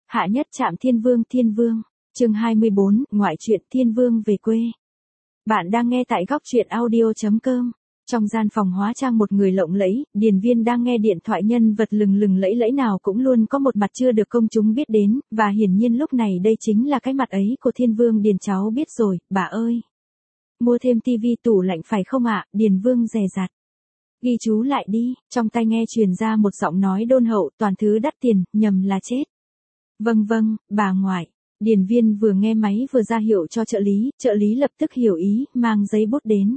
Hạ nhất trạm Thiên Vương, chương 24, ngoại truyện Thiên Vương về quê. Bạn đang nghe tại góc truyện audio.com. Trong gian phòng hóa trang một người lộng lẫy, Điền Viên đang nghe điện thoại nhân vật lừng lừng lẫy lẫy nào cũng luôn có một mặt chưa được công chúng biết đến, và hiển nhiên lúc này đây chính là cái mặt ấy của Thiên Vương Điền cháu biết rồi, bà ơi. Mua thêm tivi tủ lạnh phải không ạ, Điền Vương dè dặt. Ghi chú lại đi, trong tai nghe truyền ra một giọng nói đôn hậu, toàn thứ đắt tiền, nhầm là chết. Vâng, bà ngoại. Điền Viên vừa nghe máy vừa ra hiệu cho trợ lý lập tức hiểu ý, mang giấy bút đến.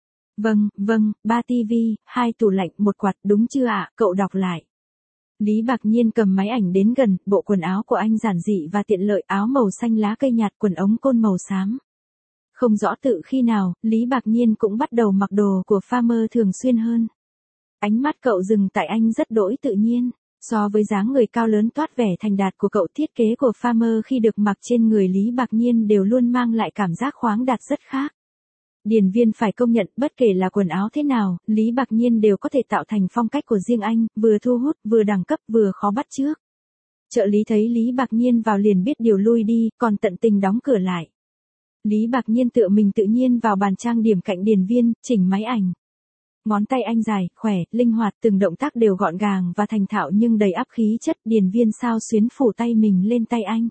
Vâng, 3 tivi, 2 tủ lạnh, 1 quạt, đúng chưa ạ, cậu đọc lại. Lý Bạc Nhiên cầm máy ảnh đến gần, bộ quần áo của anh giản dị và tiện lợi, áo màu xanh lá cây nhạt, quần ống côn màu xám. Không rõ tự khi nào, Lý Bạc Nhiên cũng bắt đầu mặc đồ của farmer thường xuyên hơn. Ánh mắt cậu dừng tại anh rất đỗi tự nhiên. So với dáng người cao lớn toát vẻ thành đạt của cậu, thiết kế của farmer khi được mặc trên người Lý Bạc Nhiên đều luôn mang lại cảm giác khoáng đạt rất khác. Điền Viên phải công nhận, bất kể là quần áo thế nào, Lý Bạc Nhiên đều có thể tạo thành phong cách của riêng anh, vừa thu hút, vừa đẳng cấp, vừa khó bắt chước. Trợ lý thấy Lý Bạc Nhiên vào liền biết điều lui đi, còn tận tình đóng cửa lại. Lý Bạc Nhiên tự nhiên vào bàn trang điểm cạnh Điền Viên, chỉnh máy ảnh. Ngón tay anh dài, khỏe, linh hoạt, từng động tác đều gọn gàng và thành thạo nhưng đầy áp khí chất. Điền Viên sao xuyến phủ tay mình lên tay anh.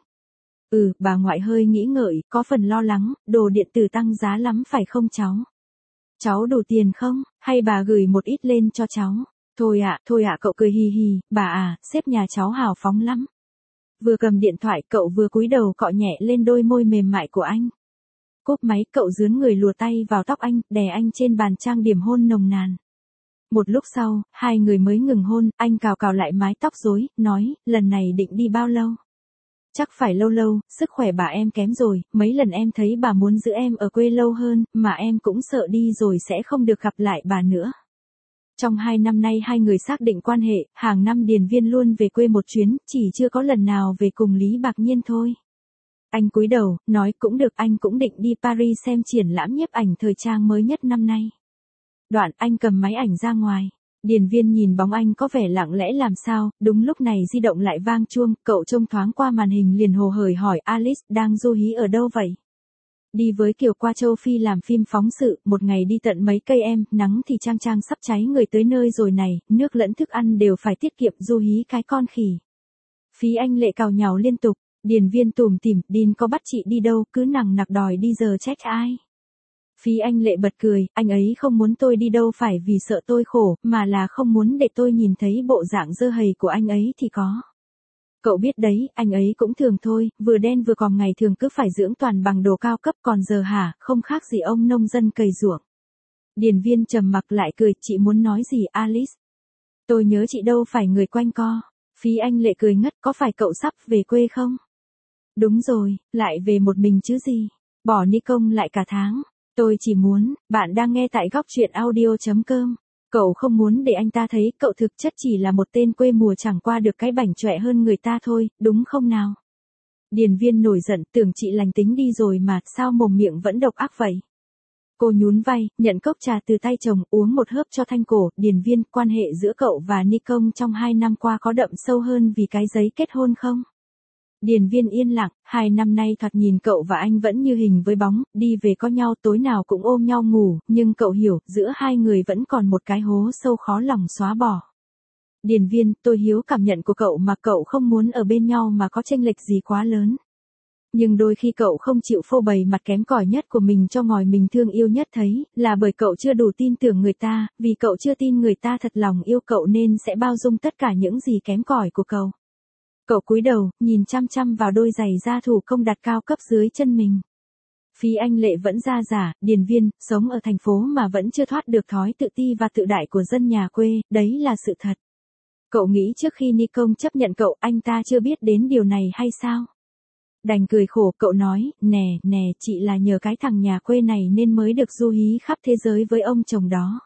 Bà ngoại hơi nghĩ ngợi, có phần lo lắng, đồ điện tử tăng giá lắm phải không cháu? Cháu đủ tiền không, hay bà gửi một ít lên cho cháu? Thôi ạ, cậu cười hì hì, bà à, sếp nhà cháu hào phóng lắm. Vừa cầm điện thoại cậu vừa cúi đầu cọ nhẹ lên đôi môi mềm mại của anh. Cúp máy cậu dướn người lùa tay vào tóc anh, đè anh trên bàn trang điểm hôn nồng nàn. Một lúc sau, hai người mới ngừng hôn, anh cào lại mái tóc rối, nói, lần này định đi bao lâu? Chắc phải lâu, sức khỏe bà em kém rồi, mấy lần em thấy bà muốn giữ em ở quê lâu hơn, mà em cũng sợ đi rồi sẽ không được gặp lại bà nữa. Trong 2 năm nay hai người xác định quan hệ, hàng năm Điền Viên luôn về quê một chuyến, chỉ chưa có lần nào về cùng Lý Bạc Nhiên thôi. Anh cúi đầu, nói cũng được, anh cũng định đi Paris xem triển lãm nhiếp ảnh thời trang mới nhất năm nay. Đoạn anh cầm máy ảnh ra ngoài. Điền Viên nhìn bóng anh có vẻ lặng lẽ làm sao, đúng lúc này di động lại vang chuông, cậu trông thoáng qua màn hình liền hồ hởi hỏi Alice đang du hí ở đâu vậy? Đi với Kiều qua châu Phi làm phim phóng sự, một ngày đi tận mấy cây em, nắng thì trang sắp cháy người tới nơi rồi này, nước lẫn thức ăn đều phải tiết kiệm, du hí cái con khỉ. Phí Anh Lệ cào nhào liên tục. Điền Viên tủm tỉm, Điền có bắt chị đi đâu, cứ nằng nặc đòi đi giờ trách ai. Phí Anh Lệ bật cười, anh ấy không muốn tôi đi đâu phải vì sợ tôi khổ, mà là không muốn để tôi nhìn thấy bộ dạng dơ hầy của anh ấy thì có. Cậu biết đấy, anh ấy cũng thường thôi, vừa đen vừa còm ngày thường cứ phải dưỡng toàn bằng đồ cao cấp, còn giờ hả, không khác gì ông nông dân cày ruộng. Điền Viên trầm mặc lại cười, chị muốn nói gì Alice? Tôi nhớ chị đâu phải người quanh co. Phí Anh Lệ cười ngất, có phải cậu sắp về quê không? Đúng rồi, lại về một mình chứ gì. Bỏ ni công lại cả tháng. Tôi chỉ muốn, bạn đang nghe tại góc truyện audio.com. Cậu không muốn để anh ta thấy cậu thực chất chỉ là một tên quê mùa chẳng qua được cái bảnh chọe hơn người ta thôi, đúng không nào? Điền Viên nổi giận, tưởng chị lành tính đi rồi mà, sao mồm miệng vẫn độc ác vậy? Cô nhún vai, nhận cốc trà từ tay chồng, uống một hớp cho thanh cổ. Điền Viên, quan hệ giữa cậu và Ni Công trong 2 năm qua có đậm sâu hơn vì cái giấy kết hôn không? Điền Viên yên lặng, 2 năm nay thoạt nhìn cậu và anh vẫn như hình với bóng, đi về có nhau tối nào cũng ôm nhau ngủ, nhưng cậu hiểu, giữa hai người vẫn còn một cái hố sâu khó lòng xóa bỏ. Điền Viên, tôi hiếu cảm nhận của cậu mà cậu không muốn ở bên nhau mà có chênh lệch gì quá lớn. Nhưng đôi khi cậu không chịu phô bày mặt kém cỏi nhất của mình cho ngòi mình thương yêu nhất thấy, là bởi cậu chưa đủ tin tưởng người ta, vì cậu chưa tin người ta thật lòng yêu cậu nên sẽ bao dung tất cả những gì kém cỏi của cậu. Cậu cúi đầu, nhìn chăm vào đôi giày da thủ công đặt cao cấp dưới chân mình. Phí Anh Lệ vẫn da dả, Điền Viên, sống ở thành phố mà vẫn chưa thoát được thói tự ti và tự đại của dân nhà quê, đấy là sự thật. Cậu nghĩ trước khi Ni Công chấp nhận cậu, anh ta chưa biết đến điều này hay sao? Đành cười khổ, cậu nói, nè, chị là nhờ cái thằng nhà quê này nên mới được du hí khắp thế giới với ông chồng đó.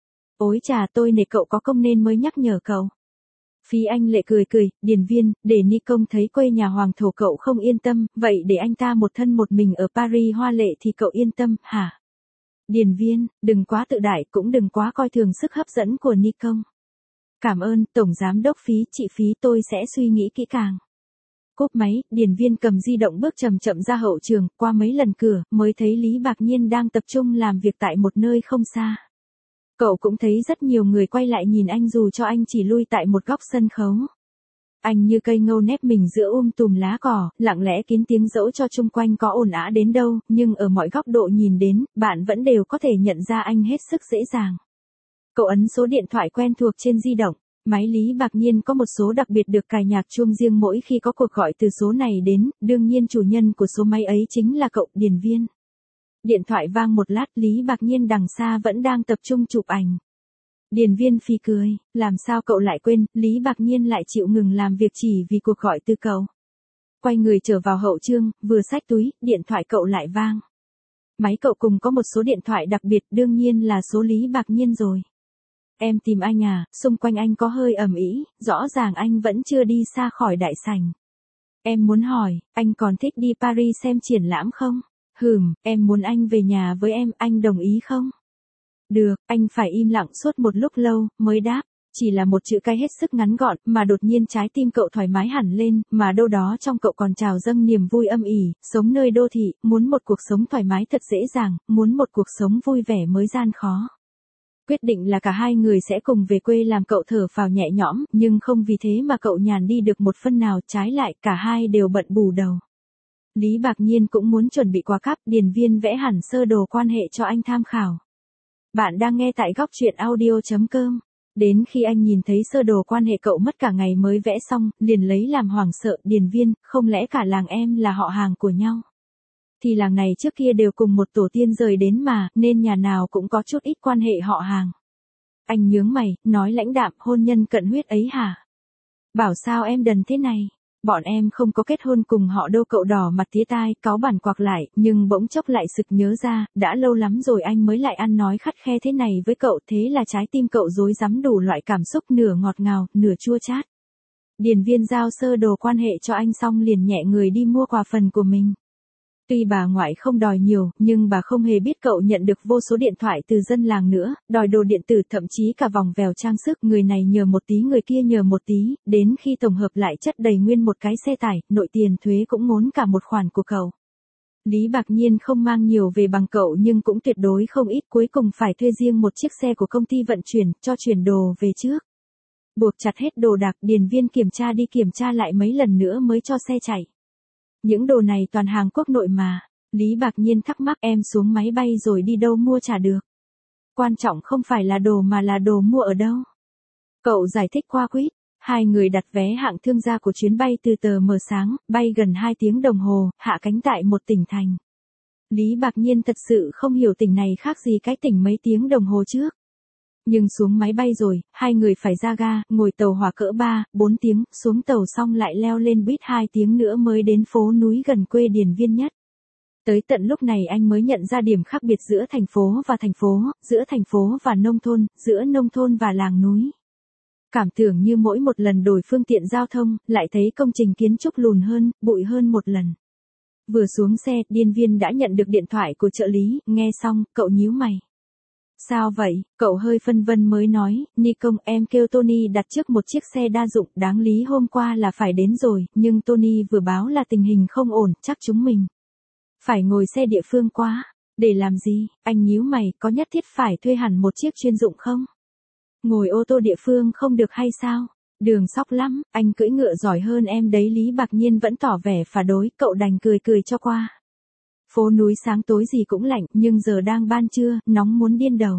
Ôi chà, tôi nể cậu có công nên mới nhắc nhở cậu. Phí Anh Lệ cười, Điền Viên, để Ni Công thấy quê nhà hoàng thổ cậu không yên tâm, vậy để anh ta một thân một mình ở Paris hoa lệ thì cậu yên tâm, hả? Điền Viên, đừng quá tự đại, cũng đừng quá coi thường sức hấp dẫn của Ni Công. Cảm ơn, Tổng Giám đốc Phí, chị Phí tôi sẽ suy nghĩ kỹ càng. Cúp máy, Điền Viên cầm di động bước chậm chậm ra hậu trường, qua mấy lần cửa, mới thấy Lý Bạc Nhiên đang tập trung làm việc tại một nơi không xa. Cậu cũng thấy rất nhiều người quay lại nhìn anh dù cho anh chỉ lui tại một góc sân khấu. Anh như cây ngâu nép mình giữa tùm lá cỏ, lặng lẽ kín tiếng dẫu cho chung quanh có ồn ào đến đâu, nhưng ở mọi góc độ nhìn đến, bạn vẫn đều có thể nhận ra anh hết sức dễ dàng. Cậu ấn số điện thoại quen thuộc trên di động. Máy Lý Bạc Nhiên có một số đặc biệt được cài nhạc chuông riêng mỗi khi có cuộc gọi từ số này đến, đương nhiên chủ nhân của số máy ấy chính là cậu, Điền Viên. Điện thoại vang một lát, Lý Bạc Nhiên đằng xa vẫn đang tập trung chụp ảnh. Điền Viên phì cười, làm sao cậu lại quên, Lý Bạc Nhiên lại chịu ngừng làm việc chỉ vì cuộc gọi từ cậu. Quay người trở vào hậu chương, vừa xách túi, điện thoại cậu lại vang. Máy cậu cùng có một số điện thoại đặc biệt, đương nhiên là số Lý Bạc Nhiên rồi. Em tìm anh à, xung quanh anh có hơi ầm ĩ, rõ ràng anh vẫn chưa đi xa khỏi đại sảnh. Em muốn hỏi, anh còn thích đi Paris xem triển lãm không? Em muốn anh về nhà với em, anh đồng ý không? Được, anh phải im lặng suốt một lúc lâu, mới đáp. Chỉ là một chữ cái hết sức ngắn gọn, mà đột nhiên trái tim cậu thoải mái hẳn lên, mà đâu đó trong cậu còn trào dâng niềm vui âm ỉ, sống nơi đô thị, muốn một cuộc sống thoải mái thật dễ dàng, muốn một cuộc sống vui vẻ mới gian khó. Quyết định là cả hai người sẽ cùng về quê làm cậu thở phào nhẹ nhõm, nhưng không vì thế mà cậu nhàn đi được một phân nào, trái lại, cả hai đều bận bù đầu. Lý Bạc Nhiên cũng muốn chuẩn bị quà cáp, Điền Viên vẽ hẳn sơ đồ quan hệ cho anh tham khảo. Bạn đang nghe tại góc truyện audio.com. Đến khi anh nhìn thấy sơ đồ quan hệ cậu mất cả ngày mới vẽ xong, liền lấy làm hoảng sợ, Điền Viên, không lẽ cả làng em là họ hàng của nhau? Thì làng này trước kia đều cùng một tổ tiên rời đến mà, nên nhà nào cũng có chút ít quan hệ họ hàng. Anh nhướng mày, nói lãnh đạm, hôn nhân cận huyết ấy hả? Bảo sao em đần thế này? Bọn em không có kết hôn cùng họ đâu, cậu đỏ mặt tía tai, cáu bản quạc lại, nhưng bỗng chốc lại sực nhớ ra, đã lâu lắm rồi anh mới lại ăn nói khắt khe thế này với cậu, thế là trái tim cậu rối rắm đủ loại cảm xúc, nửa ngọt ngào, nửa chua chát. Điền Viên giao sơ đồ quan hệ cho anh xong liền nhẹ người đi mua quà phần của mình. Tuy bà ngoại không đòi nhiều, nhưng bà không hề biết cậu nhận được vô số điện thoại từ dân làng nữa, đòi đồ điện tử, thậm chí cả vòng vèo trang sức, người này nhờ một tí người kia nhờ một tí, đến khi tổng hợp lại chất đầy nguyên một cái xe tải, nội tiền thuế cũng ngốn cả một khoản của cậu. Lý Bạc Nhiên không mang nhiều về bằng cậu nhưng cũng tuyệt đối không ít, cuối cùng phải thuê riêng một chiếc xe của công ty vận chuyển, cho chuyển đồ về trước. Buộc chặt hết đồ đạc, Điền Viên kiểm tra đi kiểm tra lại mấy lần nữa mới cho xe chạy. Những đồ này toàn hàng quốc nội mà. Lý Bạc Nhiên thắc mắc, em xuống máy bay rồi đi đâu mua chả được. Quan trọng không phải là đồ mà là đồ mua ở đâu. Cậu giải thích qua quýt. Hai người đặt vé hạng thương gia của chuyến bay từ tờ mờ sáng, bay gần 2 tiếng đồng hồ, hạ cánh tại một tỉnh thành. Lý Bạc Nhiên thật sự không hiểu tỉnh này khác gì cái tỉnh mấy tiếng đồng hồ trước. Nhưng xuống máy bay rồi, hai người phải ra ga, ngồi tàu hỏa cỡ 3, 4 tiếng, xuống tàu xong lại leo lên buýt 2 tiếng nữa mới đến phố núi gần quê Điền Viên nhất. Tới tận lúc này anh mới nhận ra điểm khác biệt giữa thành phố, giữa thành phố và nông thôn, giữa nông thôn và làng núi. Cảm tưởng như mỗi một lần đổi phương tiện giao thông, lại thấy công trình kiến trúc lùn hơn, bụi hơn một lần. Vừa xuống xe, Điền Viên đã nhận được điện thoại của trợ lý, nghe xong, cậu nhíu mày. Sao vậy? Cậu hơi phân vân mới nói, Nikon, em kêu Tony đặt trước một chiếc xe đa dụng, đáng lý hôm qua là phải đến rồi, nhưng Tony vừa báo là tình hình không ổn, chắc chúng mình phải ngồi xe địa phương qua. Để làm gì? Anh nhíu mày, có nhất thiết phải thuê hẳn một chiếc chuyên dụng không? Ngồi ô tô địa phương không được hay sao? Đường sóc lắm, anh cưỡi ngựa giỏi hơn em đấy. Lý Bạc Nhiên vẫn tỏ vẻ phản đối, cậu đành cười cười cho qua. Phố núi sáng tối gì cũng lạnh, nhưng giờ đang ban trưa, nóng muốn điên đầu.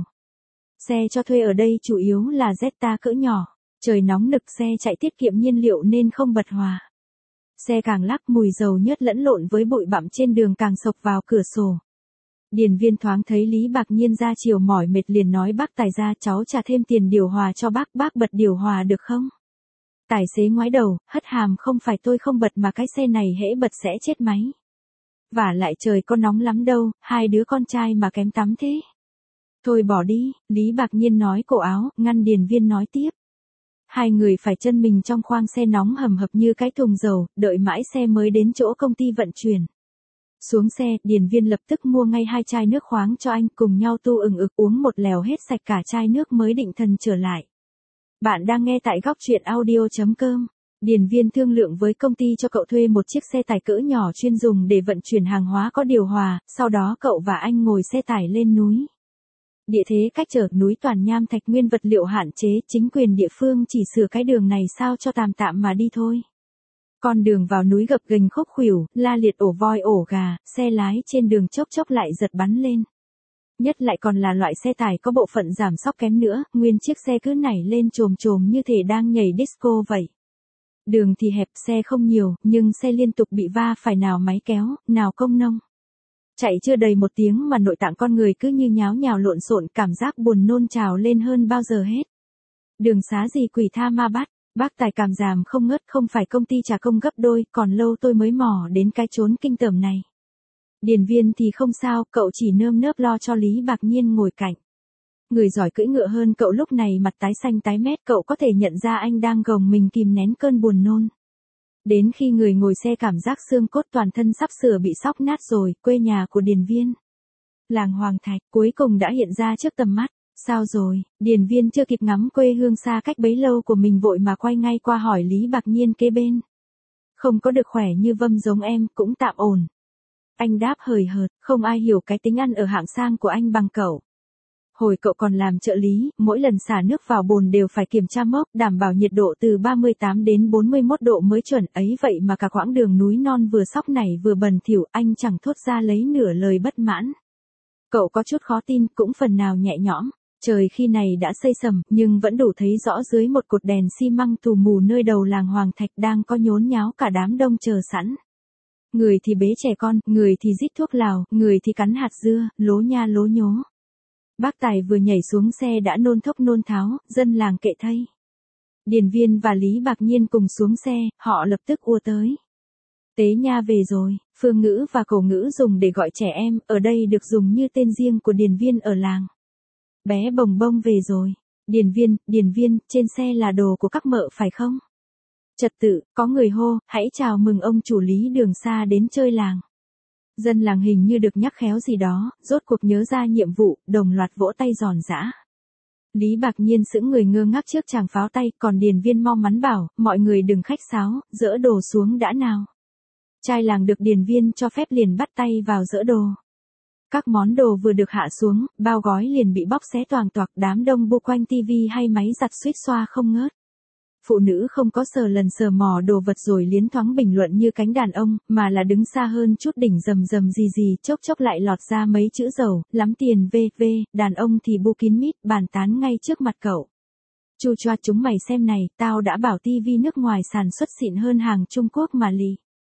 Xe cho thuê ở đây chủ yếu là Jetta cỡ nhỏ. Trời nóng nực, xe chạy tiết kiệm nhiên liệu nên không bật hòa. Xe càng lắc, mùi dầu nhớt lẫn lộn với bụi bặm trên đường càng xộc vào cửa sổ. Điền Viên thoáng thấy Lý Bạc Nhiên ra chiều mỏi mệt liền nói, bác tài ra, cháu trả thêm tiền điều hòa cho bác bật điều hòa được không? Tài xế ngoái đầu, hất hàm, không phải tôi không bật mà cái xe này hễ bật sẽ chết máy. Vả lại trời có nóng lắm đâu, hai đứa con trai mà kém tắm thế. Thôi bỏ đi, Lý Bạc Nhiên nói cổ áo, ngăn Điền Viên nói tiếp. Hai người phải chân mình trong khoang xe nóng hầm hập như cái thùng dầu, đợi mãi xe mới đến chỗ công ty vận chuyển. Xuống xe, Điền Viên lập tức mua ngay 2 chai nước khoáng cho anh, cùng nhau tu ực uống một lèo hết sạch cả chai nước mới định thần trở lại. Bạn đang nghe tại góc truyện audio.com. Điền Viên thương lượng với công ty cho cậu thuê một chiếc xe tải cỡ nhỏ chuyên dùng để vận chuyển hàng hóa có điều hòa, sau đó cậu và anh ngồi xe tải lên núi. Địa thế cách trở núi toàn nham thạch, nguyên vật liệu hạn chế, chính quyền địa phương chỉ sửa cái đường này sao cho tạm tạm mà đi thôi. Con đường vào núi gập ghềnh khúc khuỷu, la liệt ổ voi ổ gà, xe lái trên đường chốc chốc lại giật bắn lên. Nhất lại còn là loại xe tải có bộ phận giảm xóc kém nữa, nguyên chiếc xe cứ nảy lên chồm chồm như thể đang nhảy disco vậy. Đường thì hẹp, xe không nhiều, nhưng xe liên tục bị va phải, nào máy kéo, nào công nông. Chạy chưa đầy 1 tiếng mà nội tạng con người cứ như nháo nhào lộn xộn, cảm giác buồn nôn trào lên hơn bao giờ hết. Đường xá gì quỷ tha ma bắt, bác tài cảm giảm không ngớt, không phải công ty trả công gấp đôi, còn lâu tôi mới mò đến cái chốn kinh tởm này. Điền Viên thì không sao, cậu chỉ nơm nớp lo cho Lý Bạc Nhiên ngồi cạnh. Người giỏi cưỡi ngựa hơn cậu lúc này mặt tái xanh tái mét, cậu có thể nhận ra anh đang gồng mình kìm nén cơn buồn nôn. Đến khi người ngồi xe cảm giác xương cốt toàn thân sắp sửa bị xóc nát rồi, quê nhà của Điền Viên. Làng Hoàng Thạch cuối cùng đã hiện ra trước tầm mắt. Sao rồi? Điền Viên chưa kịp ngắm quê hương xa cách bấy lâu của mình vội mà quay ngay qua hỏi Lý Bạc Nhiên kế bên. Không có được khỏe như Vâm giống em, cũng tạm ổn. Anh đáp hời hợt, không ai hiểu cái tính ăn ở hạng sang của anh bằng cậu. Hồi cậu còn làm trợ lý, mỗi lần xả nước vào bồn đều phải kiểm tra mốc, đảm bảo nhiệt độ từ 38 đến 41 độ mới chuẩn, ấy vậy mà cả quãng đường núi non vừa sóc này vừa bẩn thỉu, anh chẳng thốt ra lấy nửa lời bất mãn. Cậu có chút khó tin, cũng phần nào nhẹ nhõm. Trời khi này đã xây sầm, nhưng vẫn đủ thấy rõ dưới một cột đèn xi măng tù mù nơi đầu làng Hoàng Thạch đang có nhốn nháo cả đám đông chờ sẵn. Người thì bế trẻ con, người thì rít thuốc lào, người thì cắn hạt dưa, lố nha lố nhố. Bác Tài vừa nhảy xuống xe đã nôn thốc nôn tháo, dân làng kệ thây. Điền Viên và Lý Bạc Nhiên cùng xuống xe, họ lập tức ùa tới. Tế nha về rồi, phương ngữ và cổ ngữ dùng để gọi trẻ em, ở đây được dùng như tên riêng của Điền Viên ở làng. Bé Bồng Bông về rồi. Điền Viên, trên xe là đồ của các mợ phải không? Trật tự, có người hô, hãy chào mừng ông chủ Lý đường xa đến chơi làng. Dân làng hình như được nhắc khéo gì đó, rốt cuộc nhớ ra nhiệm vụ, đồng loạt vỗ tay giòn giã. Lý Bạc Nhiên sững người ngơ ngác trước chàng pháo tay, còn Điền Viên mau mắn bảo, mọi người đừng khách sáo, dỡ đồ xuống đã nào. Trai làng được Điền Viên cho phép liền bắt tay vào dỡ đồ. Các món đồ vừa được hạ xuống, bao gói liền bị bóc xé toàng toạc, đám đông bu quanh tivi hay máy giặt suýt xoa không ngớt. Phụ nữ không có sờ lần sờ mò đồ vật rồi liến thoáng bình luận như cánh đàn ông, mà là đứng xa hơn chút đỉnh rầm rầm gì, chốc chốc lại lọt ra mấy chữ giàu, lắm tiền v, đàn ông thì bu kín mít, bàn tán ngay trước mặt cậu. Chu choa chúng mày xem này, tao đã bảo tivi nước ngoài sản xuất xịn hơn hàng Trung Quốc mà lì.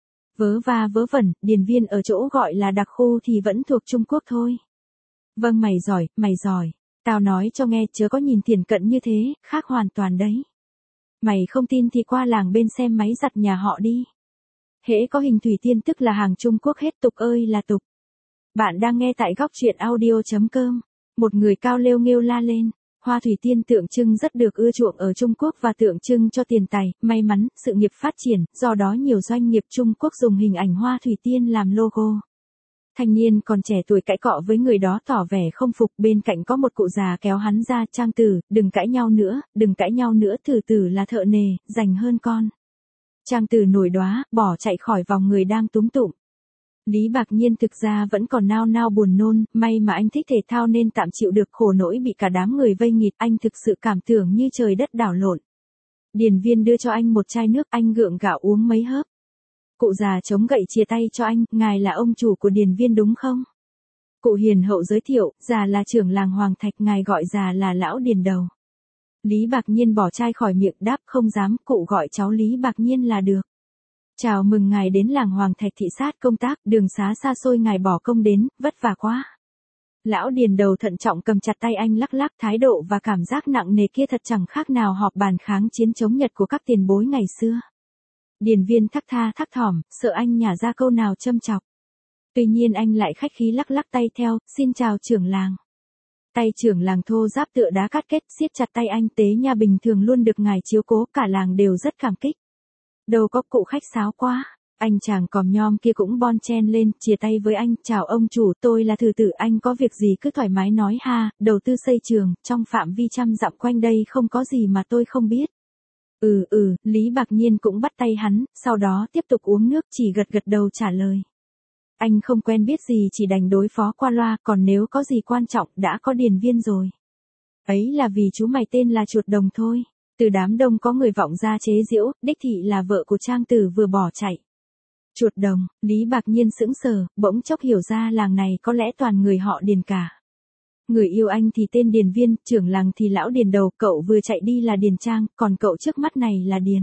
Vớ va vớ vẩn, Điền Viên ở chỗ gọi là đặc khu thì vẫn thuộc Trung Quốc thôi. Vâng mày giỏi, tao nói cho nghe chớ có nhìn thiển cận như thế, khác hoàn toàn đấy. Mày không tin thì qua làng bên xem máy giặt nhà họ đi. Hễ có hình thủy tiên tức là hàng Trung Quốc hết, tục ơi là tục. Bạn đang nghe tại góc truyện audio.com. Một người cao lêu nghêu la lên. Hoa thủy tiên tượng trưng rất được ưa chuộng ở Trung Quốc và tượng trưng cho tiền tài, may mắn, sự nghiệp phát triển, do đó nhiều doanh nghiệp Trung Quốc dùng hình ảnh hoa thủy tiên làm logo. Thanh niên còn trẻ tuổi cãi cọ với người đó tỏ vẻ không phục, bên cạnh có một cụ già kéo hắn ra, Trang Tử, đừng cãi nhau nữa, Tử Tử là thợ nề, rành hơn con. Trang Tử nổi đoá, bỏ chạy khỏi vòng người đang túm tụm. Lý Bạc Nhiên thực ra vẫn còn nao nao buồn nôn, may mà anh thích thể thao nên tạm chịu được khổ nỗi bị cả đám người vây nghịt, anh thực sự cảm tưởng như trời đất đảo lộn. Điền Viên đưa cho anh một chai nước, anh gượng gạo uống mấy hớp. Cụ già chống gậy chia tay cho anh, ngài là ông chủ của Điền Viên đúng không? Cụ hiền hậu giới thiệu, già là trưởng làng Hoàng Thạch, ngài gọi già là lão Điền Đầu. Lý Bạc Nhiên bỏ chai khỏi miệng đáp, không dám, cụ gọi cháu Lý Bạc Nhiên là được. Chào mừng ngài đến làng Hoàng Thạch thị sát công tác, đường xá xa xôi ngài bỏ công đến, vất vả quá. Lão Điền Đầu thận trọng cầm chặt tay anh lắc lắc, thái độ và cảm giác nặng nề kia thật chẳng khác nào họp bàn kháng chiến chống Nhật của các tiền bối ngày xưa. Điền Viên thắc thỏm, sợ anh nhả ra câu nào châm chọc. Tuy nhiên anh lại khách khí lắc lắc tay theo, xin chào trưởng làng. Tay trưởng làng thô ráp tựa đá cắt kết, siết chặt tay anh, tế nha bình thường luôn được ngài chiếu cố, cả làng đều rất cảm kích. Đâu có cụ khách sáo quá. Anh chàng còm nhom kia cũng bon chen lên, chia tay với anh, chào ông chủ, tôi là Thử Tử, anh có việc gì cứ thoải mái nói ha, đầu tư xây trường, trong phạm vi 100 dặm quanh đây không có gì mà tôi không biết. Lý Bạc Nhiên cũng bắt tay hắn, sau đó tiếp tục uống nước, chỉ gật gật đầu trả lời. Anh không quen biết gì, chỉ đành đối phó qua loa, còn nếu có gì quan trọng đã có Điền Viên rồi. Ấy là vì chú mày tên là Chuột Đồng thôi. Từ đám đông có người vọng ra chế giễu, đích thị là vợ của Trang Tử vừa bỏ chạy. Chuột Đồng, Lý Bạc Nhiên sững sờ, bỗng chốc hiểu ra làng này có lẽ toàn người họ Điền cả. Người yêu anh thì tên Điền Viên, trưởng làng thì lão Điền Đầu, cậu vừa chạy đi là Điền Trang, còn cậu trước mắt này là Điền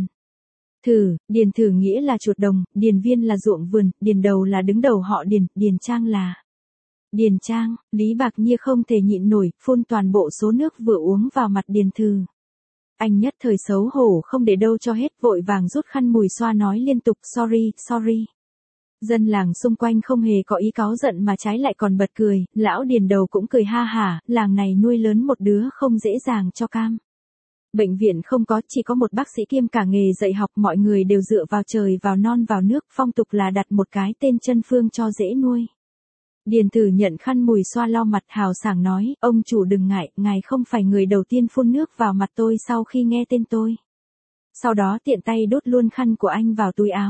Điền Thử nghĩa là Chuột Đồng, Điền Viên là ruộng vườn, Điền Đầu là đứng đầu họ Điền, Điền Trang là Điền Trang. Lý Bạc Nhiên không thể nhịn nổi, phun toàn bộ số nước vừa uống vào mặt Điền Thử. Anh nhất thời xấu hổ không để đâu cho hết, vội vàng rút khăn mùi xoa nói liên tục sorry. Dân làng xung quanh không hề có ý cáu giận mà trái lại còn bật cười, lão Điền Đầu cũng cười ha hả, làng này nuôi lớn một đứa không dễ dàng cho cam. Bệnh viện không có, chỉ có một bác sĩ kiêm cả nghề dạy học, mọi người đều dựa vào trời vào non vào nước, phong tục là đặt một cái tên chân phương cho dễ nuôi. Điền Tử nhận khăn mùi xoa lau mặt hào sảng nói, ông chủ đừng ngại, ngài không phải người đầu tiên phun nước vào mặt tôi sau khi nghe tên tôi. Sau đó tiện tay đốt luôn khăn của anh vào túi áo.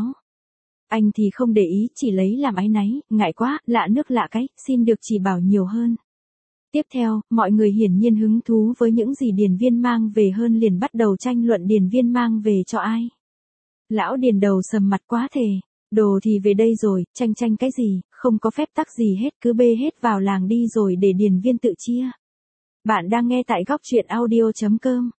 Anh thì không để ý, chỉ lấy làm áy náy, ngại quá, lạ nước lạ cái, xin được chỉ bảo nhiều hơn. Tiếp theo, mọi người hiển nhiên hứng thú với những gì Điền Viên mang về hơn, liền bắt đầu tranh luận Điền Viên mang về cho ai. Lão Điền Đầu sầm mặt quá thề, đồ thì về đây rồi, tranh cái gì, không có phép tắc gì hết, cứ bê hết vào làng đi rồi để Điền Viên tự chia. Bạn đang nghe tại góc truyện audio.com.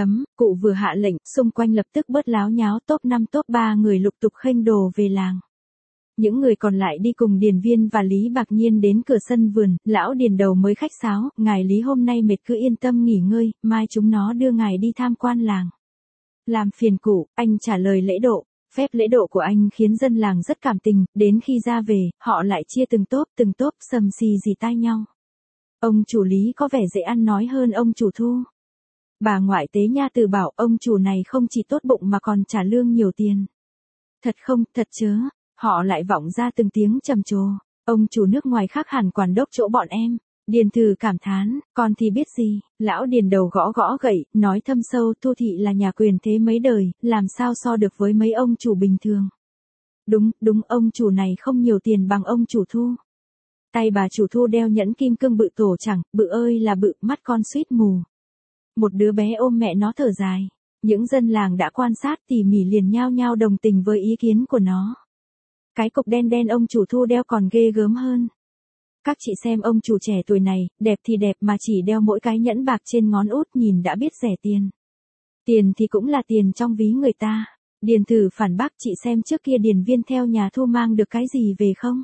Cụ vừa hạ lệnh, xung quanh lập tức bớt láo nháo, top 5 top 3 người lục tục khênh đồ về làng. Những người còn lại đi cùng Điền Viên và Lý Bạc Nhiên đến cửa sân vườn, lão Điền Đầu mới khách sáo, ngài Lý hôm nay mệt cứ yên tâm nghỉ ngơi, mai chúng nó đưa ngài đi tham quan làng. Làm phiền cụ, anh trả lời lễ độ, phép lễ độ của anh khiến dân làng rất cảm tình, đến khi ra về, họ lại chia từng tốp sầm xì dì tai nhau. Ông chủ Lý có vẻ dễ ăn nói hơn ông chủ Thu. Bà ngoại Tế Nha Từ bảo ông chủ này không chỉ tốt bụng mà còn trả lương nhiều tiền. Thật không, thật chớ, họ lại vọng ra từng tiếng trầm trồ. Ông chủ nước ngoài khác hẳn quản đốc chỗ bọn em. Điền Thử cảm thán, con thì biết gì, lão Điền Đầu gõ gậy, nói thâm sâu, Thu thị là nhà quyền thế mấy đời, làm sao so được với mấy ông chủ bình thường. Đúng, ông chủ này không nhiều tiền bằng ông chủ Thu. Tay bà chủ Thu đeo nhẫn kim cương bự tổ chẳng, bự ơi là bự, mắt con suýt mù. Một đứa bé ôm mẹ nó thở dài. Những dân làng đã quan sát tỉ mỉ liền nhao nhao đồng tình với ý kiến của nó. Cái cục đen ông chủ Thu đeo còn ghê gớm hơn. Các chị xem ông chủ trẻ tuổi này, đẹp thì đẹp mà chỉ đeo mỗi cái nhẫn bạc trên ngón út nhìn đã biết rẻ tiền. Tiền thì cũng là tiền trong ví người ta. Điền Thử phản bác, chị xem trước kia Điền Viên theo nhà Thu mang được cái gì về không?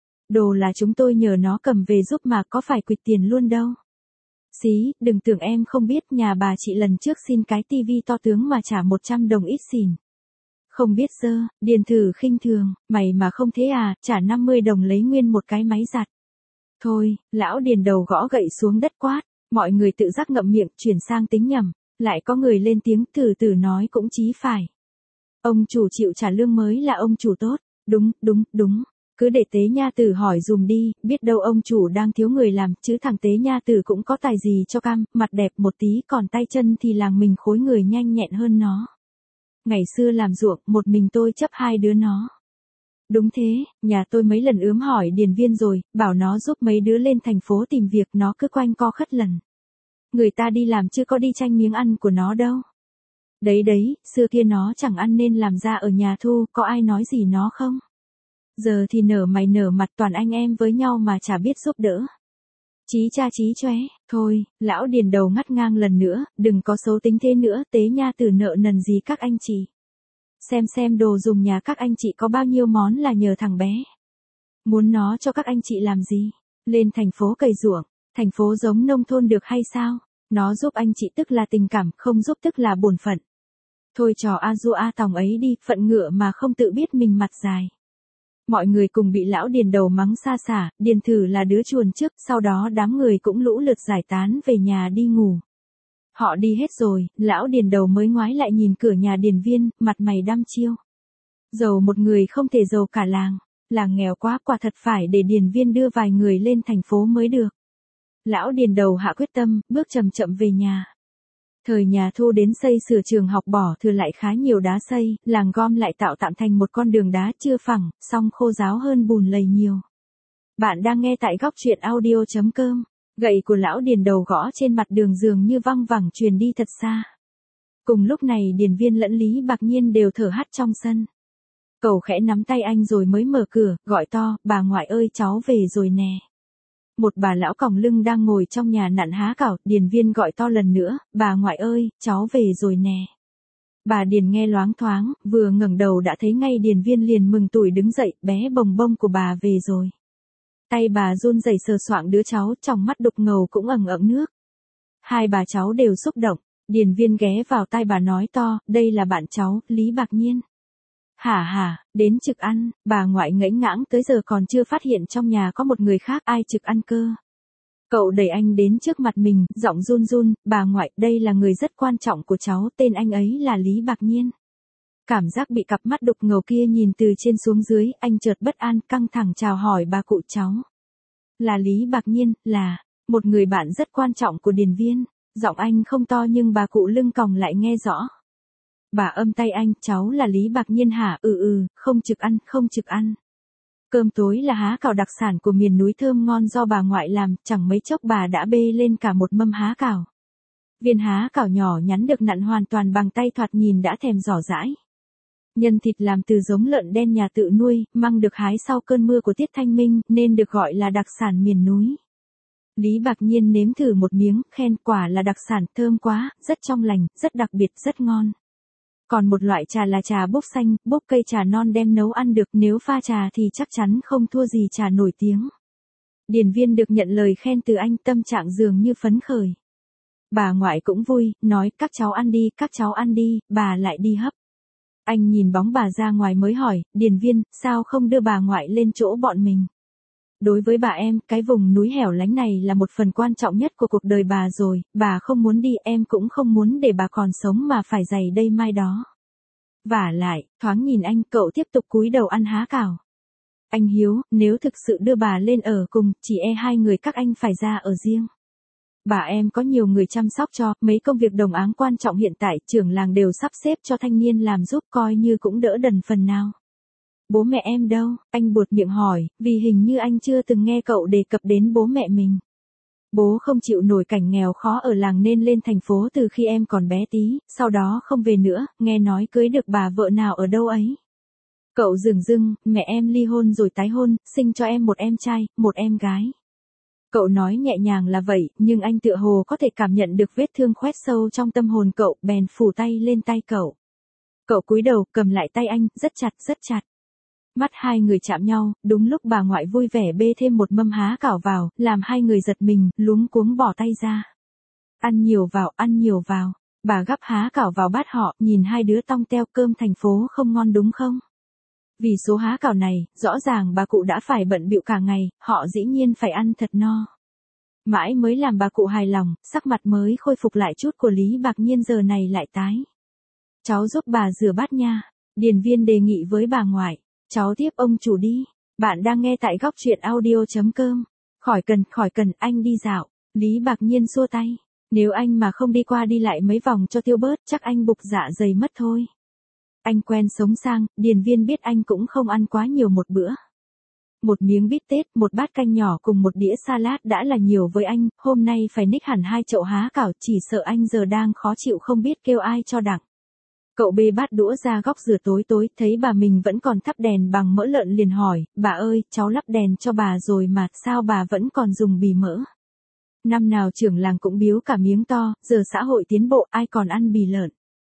Đồ là chúng tôi nhờ nó cầm về giúp mà, có phải quỵt tiền luôn đâu. Xí, đừng tưởng em không biết, nhà bà chị lần trước xin cái tivi to tướng mà trả 100 đồng ít xỉn. Không biết dơ, Điền Thử khinh thường, mày mà không thế à, trả 50 đồng lấy nguyên một cái máy giặt. Thôi, lão Điền Đầu gõ gậy xuống đất quát, mọi người tự giác ngậm miệng, chuyển sang tính nhầm, lại có người lên tiếng từ nói cũng chí phải. Ông chủ chịu trả lương mới là ông chủ tốt, đúng. Cứ để Tế Nha Tử hỏi dùm đi, biết đâu ông chủ đang thiếu người làm, chứ thằng Tế Nha Tử cũng có tài gì cho cam, mặt đẹp một tí, còn tay chân thì làng mình khối người nhanh nhẹn hơn nó. Ngày xưa làm ruộng, một mình tôi chấp hai đứa nó. Đúng thế, nhà tôi mấy lần ướm hỏi Điền Viên rồi, bảo nó giúp mấy đứa lên thành phố tìm việc, nó cứ quanh co khất lần. Người ta đi làm chứ có đi tranh miếng ăn của nó đâu. Đấy, xưa kia nó chẳng ăn nên làm ra ở nhà Thu, có ai nói gì nó không? Giờ thì nở mày nở mặt, toàn anh em với nhau mà chả biết giúp đỡ. Chí cha chí chóe, thôi, lão Điền Đầu ngắt ngang lần nữa, đừng có xấu tính thế nữa, Tế Nha Tử nợ nần gì các anh chị. Xem đồ dùng nhà các anh chị có bao nhiêu món là nhờ thằng bé. Muốn nó cho các anh chị làm gì? Lên thành phố cày ruộng, thành phố giống nông thôn được hay sao? Nó giúp anh chị tức là tình cảm, không giúp tức là bổn phận. Thôi trò a du a tòng ấy đi, phận ngựa mà không tự biết mình mặt dài. Mọi người cùng bị lão Điền Đầu mắng xa xả, Điền Thử là đứa chuồn trước, sau đó đám người cũng lũ lượt giải tán về nhà đi ngủ. Họ đi hết rồi, lão Điền Đầu mới ngoái lại nhìn cửa nhà Điền Viên, mặt mày đăm chiêu. Giàu một người không thể giàu cả làng nghèo quá, quả thật phải để Điền Viên đưa vài người lên thành phố mới được. Lão Điền Đầu hạ quyết tâm, bước chậm chậm về nhà. Thời nhà Thu đến xây sửa trường học bỏ thừa lại khá nhiều đá xây, làng gom lại tạo tạm thành một con đường đá chưa phẳng, song khô ráo hơn bùn lầy nhiều. Bạn đang nghe tại góc truyện audio.com. Gậy của lão Điền đầu gõ trên mặt đường dường như văng vẳng truyền đi thật xa. Cùng lúc này Điền Viên lẫn Lý Bạc Nhiên đều thở hắt trong sân. Cậu khẽ nắm tay anh rồi mới mở cửa, gọi to, bà ngoại ơi cháu về rồi nè. Một bà lão còng lưng đang ngồi trong nhà nặn há cảo, Điền Viên gọi to lần nữa, bà ngoại ơi, cháu về rồi nè. Bà Điền nghe loáng thoáng, vừa ngẩng đầu đã thấy ngay Điền Viên liền mừng tủi đứng dậy, bé bồng bông của bà về rồi. Tay bà run rẩy sờ soạng đứa cháu, trong mắt đục ngầu cũng ẩn ẩn nước. Hai bà cháu đều xúc động, Điền Viên ghé vào tai bà nói to, đây là bạn cháu, Lý Bạc Nhiên. Hả, đến trực ăn, bà ngoại ngẫy ngãng tới giờ còn chưa phát hiện trong nhà có một người khác, ai trực ăn cơ. Cậu đẩy anh đến trước mặt mình, giọng run run, bà ngoại, đây là người rất quan trọng của cháu, tên anh ấy là Lý Bạc Nhiên. Cảm giác bị cặp mắt đục ngầu kia nhìn từ trên xuống dưới, anh chợt bất an, căng thẳng chào hỏi bà cụ cháu. Là Lý Bạc Nhiên, là một người bạn rất quan trọng của Điền Viên. Giọng anh không to nhưng bà cụ lưng còng lại nghe rõ. Bà ôm tay anh, cháu là Lý Bạc Nhiên hả? Không trực ăn. Cơm tối là há cảo đặc sản của miền núi thơm ngon do bà ngoại làm, chẳng mấy chốc bà đã bê lên cả một mâm há cảo. Viên há cảo nhỏ nhắn được nặn hoàn toàn bằng tay thoạt nhìn đã thèm giỏ dãi. Nhân thịt làm từ giống lợn đen nhà tự nuôi, măng được hái sau cơn mưa của tiết thanh minh, nên được gọi là đặc sản miền núi. Lý Bạc Nhiên nếm thử một miếng, khen quả là đặc sản, thơm quá, rất trong lành, rất đặc biệt, rất ngon. Còn một loại trà là trà bốc xanh, bốc cây trà non đem nấu ăn được, nếu pha trà thì chắc chắn không thua gì trà nổi tiếng. Điền Viên được nhận lời khen từ anh, tâm trạng dường như phấn khởi. Bà ngoại cũng vui, nói, các cháu ăn đi, bà lại đi hấp. Anh nhìn bóng bà ra ngoài mới hỏi, Điền Viên, sao không đưa bà ngoại lên chỗ bọn mình? Đối với bà em, cái vùng núi hẻo lánh này là một phần quan trọng nhất của cuộc đời bà rồi, bà không muốn đi, em cũng không muốn để bà còn sống mà phải dày đây mai đó. Vả lại, thoáng nhìn anh, cậu tiếp tục cúi đầu ăn há cảo. Anh Hiếu, nếu thực sự đưa bà lên ở cùng, chỉ hai người các anh phải ra ở riêng. Bà em có nhiều người chăm sóc cho, mấy công việc đồng áng quan trọng hiện tại, trưởng làng đều sắp xếp cho thanh niên làm giúp, coi như cũng đỡ đần phần nào. Bố mẹ em đâu? Anh buột miệng hỏi, vì hình như anh chưa từng nghe cậu đề cập đến bố mẹ mình. Bố không chịu nổi cảnh nghèo khó ở làng nên lên thành phố từ khi em còn bé tí, sau đó không về nữa, nghe nói cưới được bà vợ nào ở đâu ấy. Cậu dửng dưng, mẹ em ly hôn rồi tái hôn, sinh cho em một em trai, một em gái. Cậu nói nhẹ nhàng là vậy, nhưng anh tựa hồ có thể cảm nhận được vết thương khoét sâu trong tâm hồn cậu, bèn phủ tay lên tay cậu. Cậu cúi đầu, cầm lại tay anh, rất chặt. Mắt hai người chạm nhau, đúng lúc bà ngoại vui vẻ bê thêm một mâm há cảo vào, làm hai người giật mình, luống cuống bỏ tay ra. Ăn nhiều vào. Bà gắp há cảo vào bát họ, nhìn hai đứa tong teo, cơm thành phố không ngon đúng không? Vì số há cảo này, rõ ràng bà cụ đã phải bận bịu cả ngày, họ dĩ nhiên phải ăn thật no. Mãi mới làm bà cụ hài lòng, sắc mặt mới khôi phục lại chút của Lý Bạc Nhiên giờ này lại tái. Cháu giúp bà rửa bát nha, Điền Viên đề nghị với bà ngoại. Cháu tiếp ông chủ đi. Bạn đang nghe tại góc truyện audio.com. Khỏi cần, anh đi dạo. Lý Bạc Nhiên xua tay. Nếu anh mà không đi qua đi lại mấy vòng cho tiêu bớt, chắc anh bục dạ dày mất thôi. Anh quen sống sang, Điền Viên biết anh cũng không ăn quá nhiều một bữa. Một miếng bít tết, một bát canh nhỏ cùng một đĩa salad đã là nhiều với anh, hôm nay phải ních hẳn 2 chậu há cảo, chỉ sợ anh giờ đang khó chịu không biết kêu ai cho đặng. Cậu bê bát đũa ra góc rửa tối, thấy bà mình vẫn còn thắp đèn bằng mỡ lợn liền hỏi, bà ơi, cháu lắp đèn cho bà rồi mà, sao bà vẫn còn dùng bì mỡ? Năm nào trưởng làng cũng biếu cả miếng to, giờ xã hội tiến bộ, ai còn ăn bì lợn?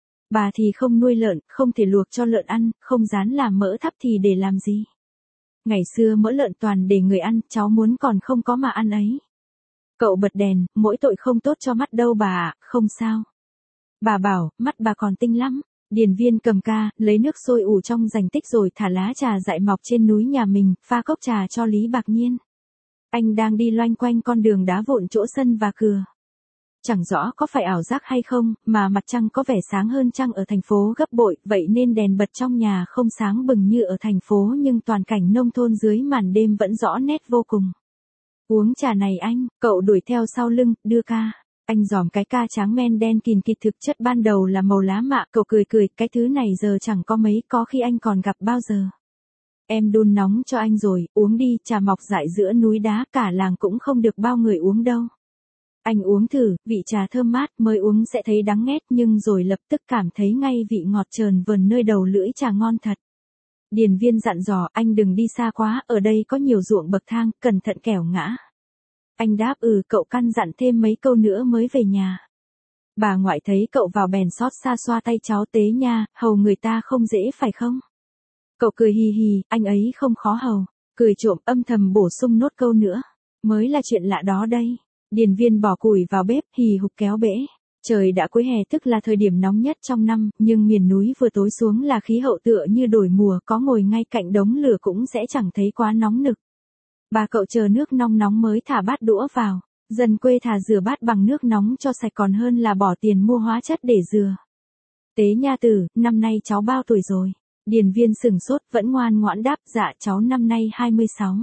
Bà thì không nuôi lợn, không thể luộc cho lợn ăn, không rán làm mỡ thắp thì để làm gì? Ngày xưa mỡ lợn toàn để người ăn, cháu muốn còn không có mà ăn ấy. Cậu bật đèn, mỗi tội không tốt cho mắt đâu bà ạ, không sao. Bà bảo, mắt bà còn tinh lắm. Điền Viên cầm ca, lấy nước sôi ủ trong rành tích rồi thả lá trà dại mọc trên núi nhà mình, pha cốc trà cho Lý Bạc Nhiên. Anh đang đi loanh quanh con đường đá vụn chỗ sân và cừa. Chẳng rõ có phải ảo giác hay không, mà mặt trăng có vẻ sáng hơn trăng ở thành phố gấp bội, vậy nên đèn bật trong nhà không sáng bừng như ở thành phố nhưng toàn cảnh nông thôn dưới màn đêm vẫn rõ nét vô cùng. Uống trà này anh, cậu đuổi theo sau lưng, đưa ca. Anh giòm cái ca tráng men đen kìn kịt thực chất ban đầu là màu lá mạ, cậu cười cười, cái thứ này giờ chẳng có mấy, có khi anh còn gặp bao giờ. Em đun nóng cho anh rồi, uống đi, trà mọc dại giữa núi đá, cả làng cũng không được bao người uống đâu. Anh uống thử, vị trà thơm mát, mới uống sẽ thấy đắng nghét nhưng rồi lập tức cảm thấy ngay vị ngọt trờn vờn nơi đầu lưỡi, trà ngon thật. Điền Viên dặn dò, anh đừng đi xa quá, ở đây có nhiều ruộng bậc thang, cẩn thận kẻo ngã. Anh đáp cậu căn dặn thêm mấy câu nữa mới về nhà. Bà ngoại thấy cậu vào bèn xót xa xoa tay cháu, tế nha, hầu người ta không dễ phải không? Cậu cười hì hì, anh ấy không khó hầu. Cười trộm âm thầm bổ sung nốt câu nữa. Mới là chuyện lạ đó đây. Điền Viên bỏ củi vào bếp, hì hục kéo bể. Trời đã cuối hè tức là thời điểm nóng nhất trong năm, nhưng miền núi vừa tối xuống là khí hậu tựa như đổi mùa, có ngồi ngay cạnh đống lửa cũng sẽ chẳng thấy quá nóng nực. Bà cậu chờ nước nóng nóng mới thả bát đũa vào. Dân quê thà rửa bát bằng nước nóng cho sạch còn hơn là bỏ tiền mua hóa chất để rửa. Tế nha tử, năm nay cháu bao tuổi rồi? Điền Viên sửng sốt vẫn ngoan ngoãn đáp, dạ cháu năm nay 26.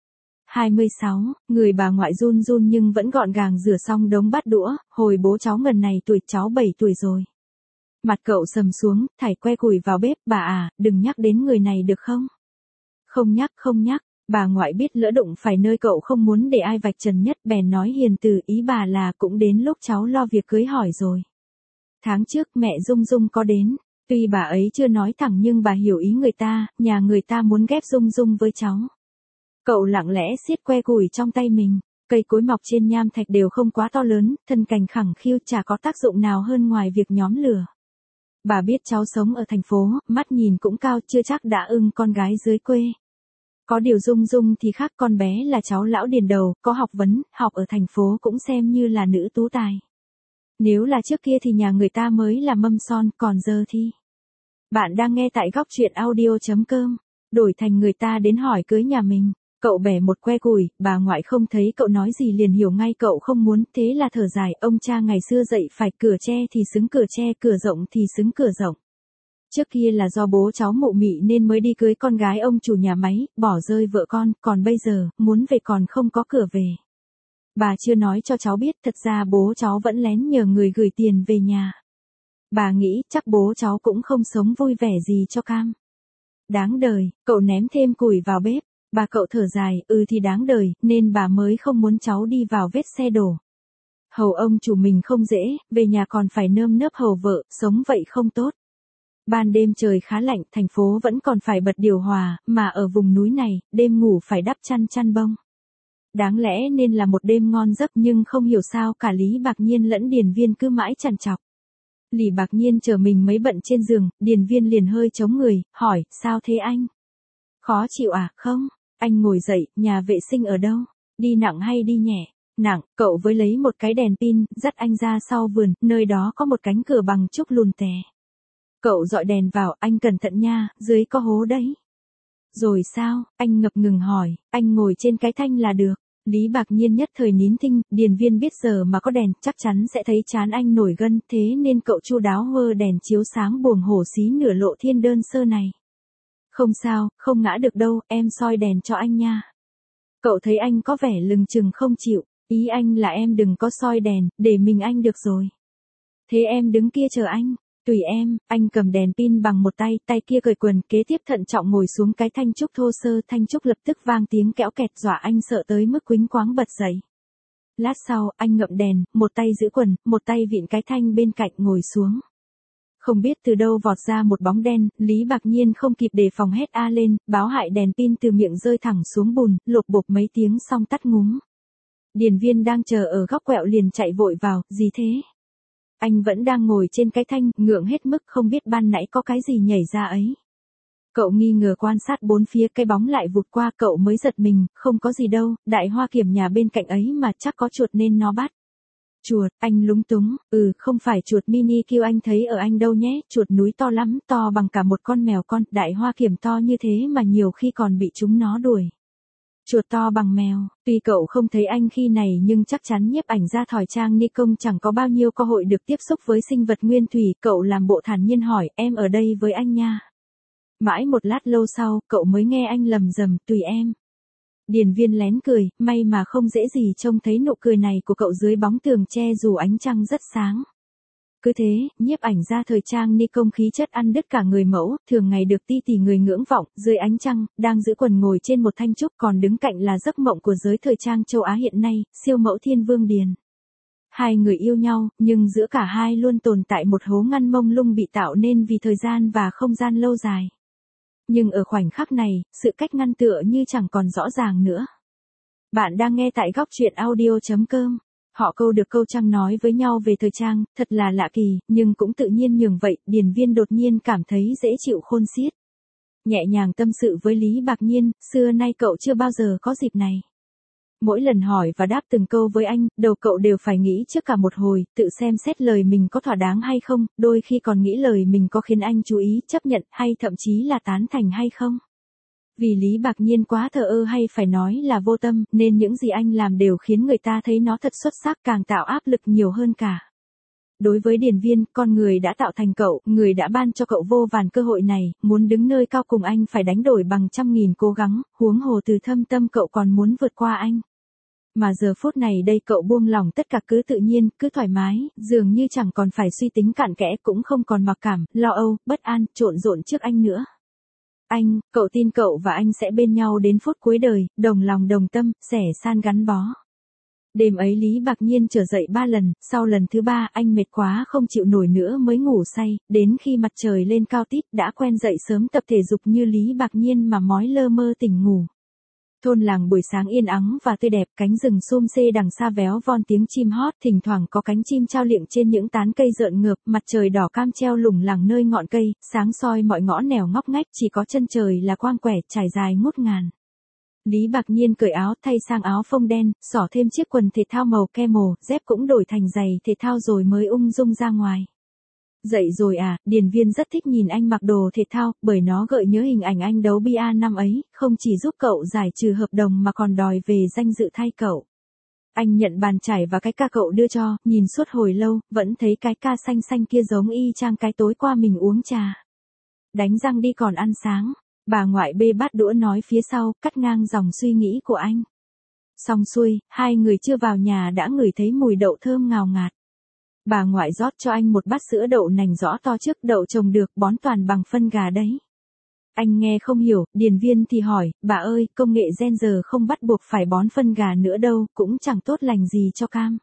26, người bà ngoại run run nhưng vẫn gọn gàng rửa xong đống bát đũa, hồi bố cháu ngần này tuổi, cháu 7 tuổi rồi. Mặt cậu sầm xuống, thảy que củi vào bếp, bà à, đừng nhắc đến người này được không? Không nhắc, bà ngoại biết lỡ đụng phải nơi cậu không muốn để ai vạch trần nhất, bèn nói hiền từ, ý bà là cũng đến lúc cháu lo việc cưới hỏi rồi. Tháng trước mẹ Dung Dung có đến, tuy bà ấy chưa nói thẳng nhưng bà hiểu ý người ta, nhà người ta muốn ghép Dung Dung với cháu. Cậu lặng lẽ siết que củi trong tay mình, cây cối mọc trên nham thạch đều không quá to lớn, thân cành khẳng khiu chả có tác dụng nào hơn ngoài việc nhóm lửa. Bà biết cháu sống ở thành phố, mắt nhìn cũng cao, chưa chắc đã ưng con gái dưới quê. Có điều Dung Dung thì khác, con bé là cháu lão Điền đầu, có học vấn, học ở thành phố cũng xem như là nữ tú tài. Nếu là trước kia thì nhà người ta mới là mâm son, còn giờ thì... Bạn đang nghe tại góc truyện audio.com, đổi thành người ta đến hỏi cưới nhà mình. Cậu bẻ một que củi, bà ngoại không thấy cậu nói gì liền hiểu ngay cậu không muốn, thế là thở dài, ông cha ngày xưa dạy phải cửa tre thì xứng cửa tre, cửa rộng thì xứng cửa rộng. Trước kia là do bố cháu mụ mị nên mới đi cưới con gái ông chủ nhà máy, bỏ rơi vợ con, còn bây giờ, muốn về còn không có cửa về. Bà chưa nói cho cháu biết, thật ra bố cháu vẫn lén nhờ người gửi tiền về nhà. Bà nghĩ chắc bố cháu cũng không sống vui vẻ gì cho cam. Đáng đời, cậu ném thêm củi vào bếp. Bà cậu thở dài, thì đáng đời, nên bà mới không muốn cháu đi vào vết xe đổ. Hầu ông chủ mình không dễ, về nhà còn phải nơm nớp hầu vợ, sống vậy không tốt. Ban đêm trời khá lạnh, thành phố vẫn còn phải bật điều hòa, mà ở vùng núi này, đêm ngủ phải đắp chăn bông. Đáng lẽ nên là một đêm ngon giấc nhưng không hiểu sao cả Lý Bạc Nhiên lẫn Điền Viên cứ mãi trằn trọc. Lý Bạc Nhiên chờ mình mấy bận trên giường, Điền Viên liền hơi chống người, hỏi, sao thế anh? Khó chịu à? Không. Anh ngồi dậy, nhà vệ sinh ở đâu? Đi nặng hay đi nhẹ? Nặng, cậu với lấy một cái đèn pin, dắt anh ra sau vườn, nơi đó có một cánh cửa bằng trúc lùn tè. Cậu dọi đèn vào, anh cẩn thận nha, dưới có hố đấy. Rồi sao? Anh ngập ngừng hỏi, anh ngồi trên cái thanh là được. Lý Bạc Nhiên nhất thời nín thinh, Điền Viên biết giờ mà có đèn, chắc chắn sẽ thấy trán anh nổi gân, thế nên cậu chu đáo hơ đèn chiếu sáng buồng hổ xí nửa lộ thiên đơn sơ này. Không sao, không ngã được đâu, em soi đèn cho anh nha. Cậu thấy anh có vẻ lừng chừng không chịu, ý anh là em đừng có soi đèn, để mình anh được rồi. Thế em đứng kia chờ anh, tùy em, anh cầm đèn pin bằng một tay, tay kia cởi quần, kế tiếp thận trọng ngồi xuống cái thanh trúc thô sơ, thanh trúc lập tức vang tiếng kẽo kẹt dọa anh sợ tới mức quýnh quáng bật dậy. Lát sau, anh ngậm đèn, một tay giữ quần, một tay vịn cái thanh bên cạnh ngồi xuống. Không biết từ đâu vọt ra một bóng đen, Lý Bạc Nhiên không kịp đề phòng hét a lên, báo hại đèn pin từ miệng rơi thẳng xuống bùn, lộp bộp mấy tiếng xong tắt ngúm. Điền Viên đang chờ ở góc quẹo liền chạy vội vào, gì thế? Anh vẫn đang ngồi trên cái thanh, ngượng hết mức không biết ban nãy có cái gì nhảy ra ấy. Cậu nghi ngờ quan sát bốn phía, cái bóng lại vụt qua, cậu mới giật mình, không có gì đâu, đại hoa kiểm nhà bên cạnh ấy mà chắc có chuột nên nó bắt. Chuột, anh lúng túng, không phải chuột mini kêu anh thấy ở anh đâu nhé, chuột núi to lắm, to bằng cả một con mèo con, đại hoa kiểm to như thế mà nhiều khi còn bị chúng nó đuổi. Chuột to bằng mèo, tuy cậu không thấy anh khi này nhưng chắc chắn nhiếp ảnh gia thỏi trang Nikon chẳng có bao nhiêu cơ hội được tiếp xúc với sinh vật nguyên thủy, cậu làm bộ thản nhiên hỏi, em ở đây với anh nha. Mãi một lát lâu sau, cậu mới nghe anh lầm rầm, tùy em. Điền Viên lén cười, may mà không dễ gì trông thấy nụ cười này của cậu dưới bóng tường tre dù ánh trăng rất sáng. Cứ thế, nhiếp ảnh gia thời trang Nikon khí chất ăn đứt cả người mẫu, thường ngày được ti tỉ người ngưỡng vọng, dưới ánh trăng, đang giữ quần ngồi trên một thanh trúc, còn đứng cạnh là giấc mộng của giới thời trang châu Á hiện nay, siêu mẫu Thiên Vương Điền. Hai người yêu nhau, nhưng giữa cả hai luôn tồn tại một hố ngăn mông lung bị tạo nên vì thời gian và không gian lâu dài. Nhưng ở khoảnh khắc này, sự cách ngăn tựa như chẳng còn rõ ràng nữa. Bạn đang nghe tại góc truyện audio.com. Họ câu được câu trăng nói với nhau về thời trang, thật là lạ kỳ, nhưng cũng tự nhiên nhường vậy, Điền Viên đột nhiên cảm thấy dễ chịu khôn xiết. Nhẹ nhàng tâm sự với Lý Bạc Nhiên, xưa nay cậu chưa bao giờ có dịp này. Mỗi lần hỏi và đáp từng câu với anh, đầu cậu đều phải nghĩ trước cả một hồi, tự xem xét lời mình có thỏa đáng hay không, đôi khi còn nghĩ lời mình có khiến anh chú ý, chấp nhận, hay thậm chí là tán thành hay không. Vì Lý Bạc Nhiên quá thờ ơ hay phải nói là vô tâm, nên những gì anh làm đều khiến người ta thấy nó thật xuất sắc, càng tạo áp lực nhiều hơn cả. Đối với Điền Viên, con người đã tạo thành cậu, người đã ban cho cậu vô vàn cơ hội này, muốn đứng nơi cao cùng anh phải đánh đổi bằng trăm nghìn cố gắng, huống hồ từ thâm tâm cậu còn muốn vượt qua anh. Mà giờ phút này đây cậu buông lỏng tất cả, cứ tự nhiên, cứ thoải mái, dường như chẳng còn phải suy tính cặn kẽ, cũng không còn mặc cảm, lo âu, bất an, trộn rộn trước anh nữa. Cậu tin cậu và anh sẽ bên nhau đến phút cuối đời, đồng lòng đồng tâm, xẻ san gắn bó. Đêm ấy Lý Bạc Nhiên trở dậy 3 lần, sau lần thứ 3 anh mệt quá không chịu nổi nữa mới ngủ say, đến khi mặt trời lên cao tít đã quen dậy sớm tập thể dục như Lý Bạc Nhiên mà mói lơ mơ tỉnh ngủ. Thôn làng buổi sáng yên ắng và tươi đẹp, cánh rừng xum xê đằng xa véo von tiếng chim hót, thỉnh thoảng có cánh chim trao liệng trên những tán cây rợn ngược, mặt trời đỏ cam treo lủng lẳng nơi ngọn cây, sáng soi mọi ngõ nẻo ngóc ngách, chỉ có chân trời là quang quẻ trải dài ngút ngàn. Lý Bạc Nhiên cởi áo thay sang áo phông đen, xỏ thêm chiếc quần thể thao màu camel, dép cũng đổi thành giày thể thao rồi mới ung dung ra ngoài. Dậy rồi à, Điền Viên rất thích nhìn anh mặc đồ thể thao, bởi nó gợi nhớ hình ảnh anh đấu bia năm ấy, không chỉ giúp cậu giải trừ hợp đồng mà còn đòi về danh dự thay cậu. Anh nhận bàn chải và cái ca cậu đưa cho, nhìn suốt hồi lâu, vẫn thấy cái ca xanh xanh kia giống y chang cái tối qua mình uống trà. Đánh răng đi còn ăn sáng. Bà ngoại bê bát đũa nói phía sau, cắt ngang dòng suy nghĩ của anh. Xong xuôi, hai người chưa vào nhà đã ngửi thấy mùi đậu thơm ngào ngạt. Bà ngoại rót cho anh một bát sữa đậu nành rõ to, trước đậu trồng được, bón toàn bằng phân gà đấy. Anh nghe không hiểu, Điền Viên thì hỏi, bà ơi, công nghệ gen giờ không bắt buộc phải bón phân gà nữa đâu, cũng chẳng tốt lành gì cho cam.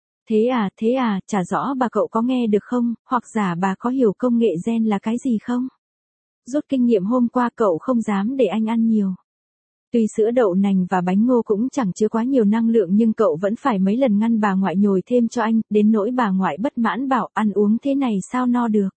Thế à, chả rõ bà cậu có nghe được không, hoặc giả bà có hiểu công nghệ gen là cái gì không? Rút kinh nghiệm hôm qua cậu không dám để anh ăn nhiều. Tuy sữa đậu nành và bánh ngô cũng chẳng chứa quá nhiều năng lượng nhưng cậu vẫn phải mấy lần ngăn bà ngoại nhồi thêm cho anh, đến nỗi bà ngoại bất mãn bảo ăn uống thế này sao no được.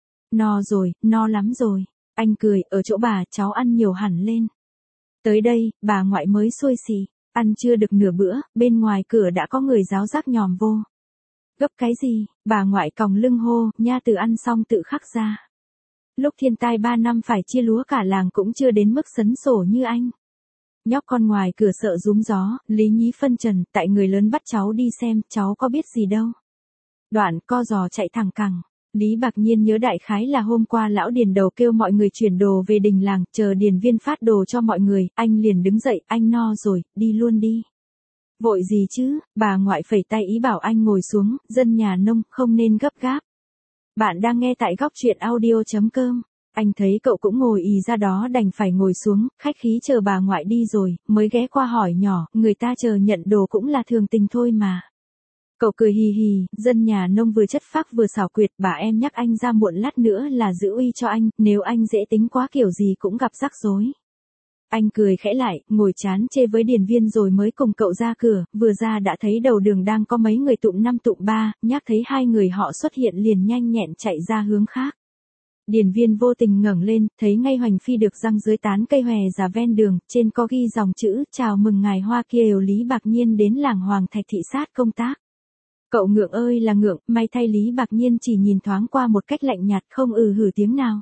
No rồi, no lắm rồi. Anh cười, ở chỗ bà cháu ăn nhiều hẳn lên. Tới đây, bà ngoại mới xuôi xì, ăn chưa được nửa bữa, bên ngoài cửa đã có người ráo rác nhòm vô. Gấp cái gì, bà ngoại còng lưng hô, nha từ ăn xong tự khắc ra. Lúc thiên tai 3 năm phải chia lúa cả làng cũng chưa đến mức sấn sổ như anh. Nhóc con ngoài cửa sợ rúm gió, Lý Nhí phân trần, tại người lớn bắt cháu đi xem, cháu có biết gì đâu. Đoạn co giò chạy thẳng cẳng. Lý Bạc Nhiên nhớ đại khái là hôm qua lão Điền đầu kêu mọi người chuyển đồ về đình làng, chờ Điền Viên phát đồ cho mọi người, anh liền đứng dậy, anh no rồi, đi luôn đi. Vội gì chứ, bà ngoại phẩy tay ý bảo anh ngồi xuống, dân nhà nông, không nên gấp gáp. Bạn đang nghe tại góc truyện audio.com. Anh thấy cậu cũng ngồi ì ra đó đành phải ngồi xuống, khách khí chờ bà ngoại đi rồi, mới ghé qua hỏi nhỏ, người ta chờ nhận đồ cũng là thường tình thôi mà. Cậu cười hì hì, dân nhà nông vừa chất phác vừa xảo quyệt, bà em nhắc anh ra muộn lát nữa là giữ uy cho anh, nếu anh dễ tính quá kiểu gì cũng gặp rắc rối. Anh cười khẽ lại, ngồi chán chê với Điền Viên rồi mới cùng cậu ra cửa, vừa ra đã thấy đầu đường đang có mấy người tụm 5 tụm 3, nhắc thấy hai người họ xuất hiện liền nhanh nhẹn chạy ra hướng khác. Điền Viên vô tình ngẩng lên, thấy ngay Hoành Phi được giăng dưới tán cây hòe già ven đường, trên có ghi dòng chữ, chào mừng ngài Hoa Kiều Lý Bạc Nhiên đến làng Hoàng Thạch thị sát công tác. Cậu ngượng ơi là ngượng, may thay Lý Bạc Nhiên chỉ nhìn thoáng qua một cách lạnh nhạt, không hử tiếng nào.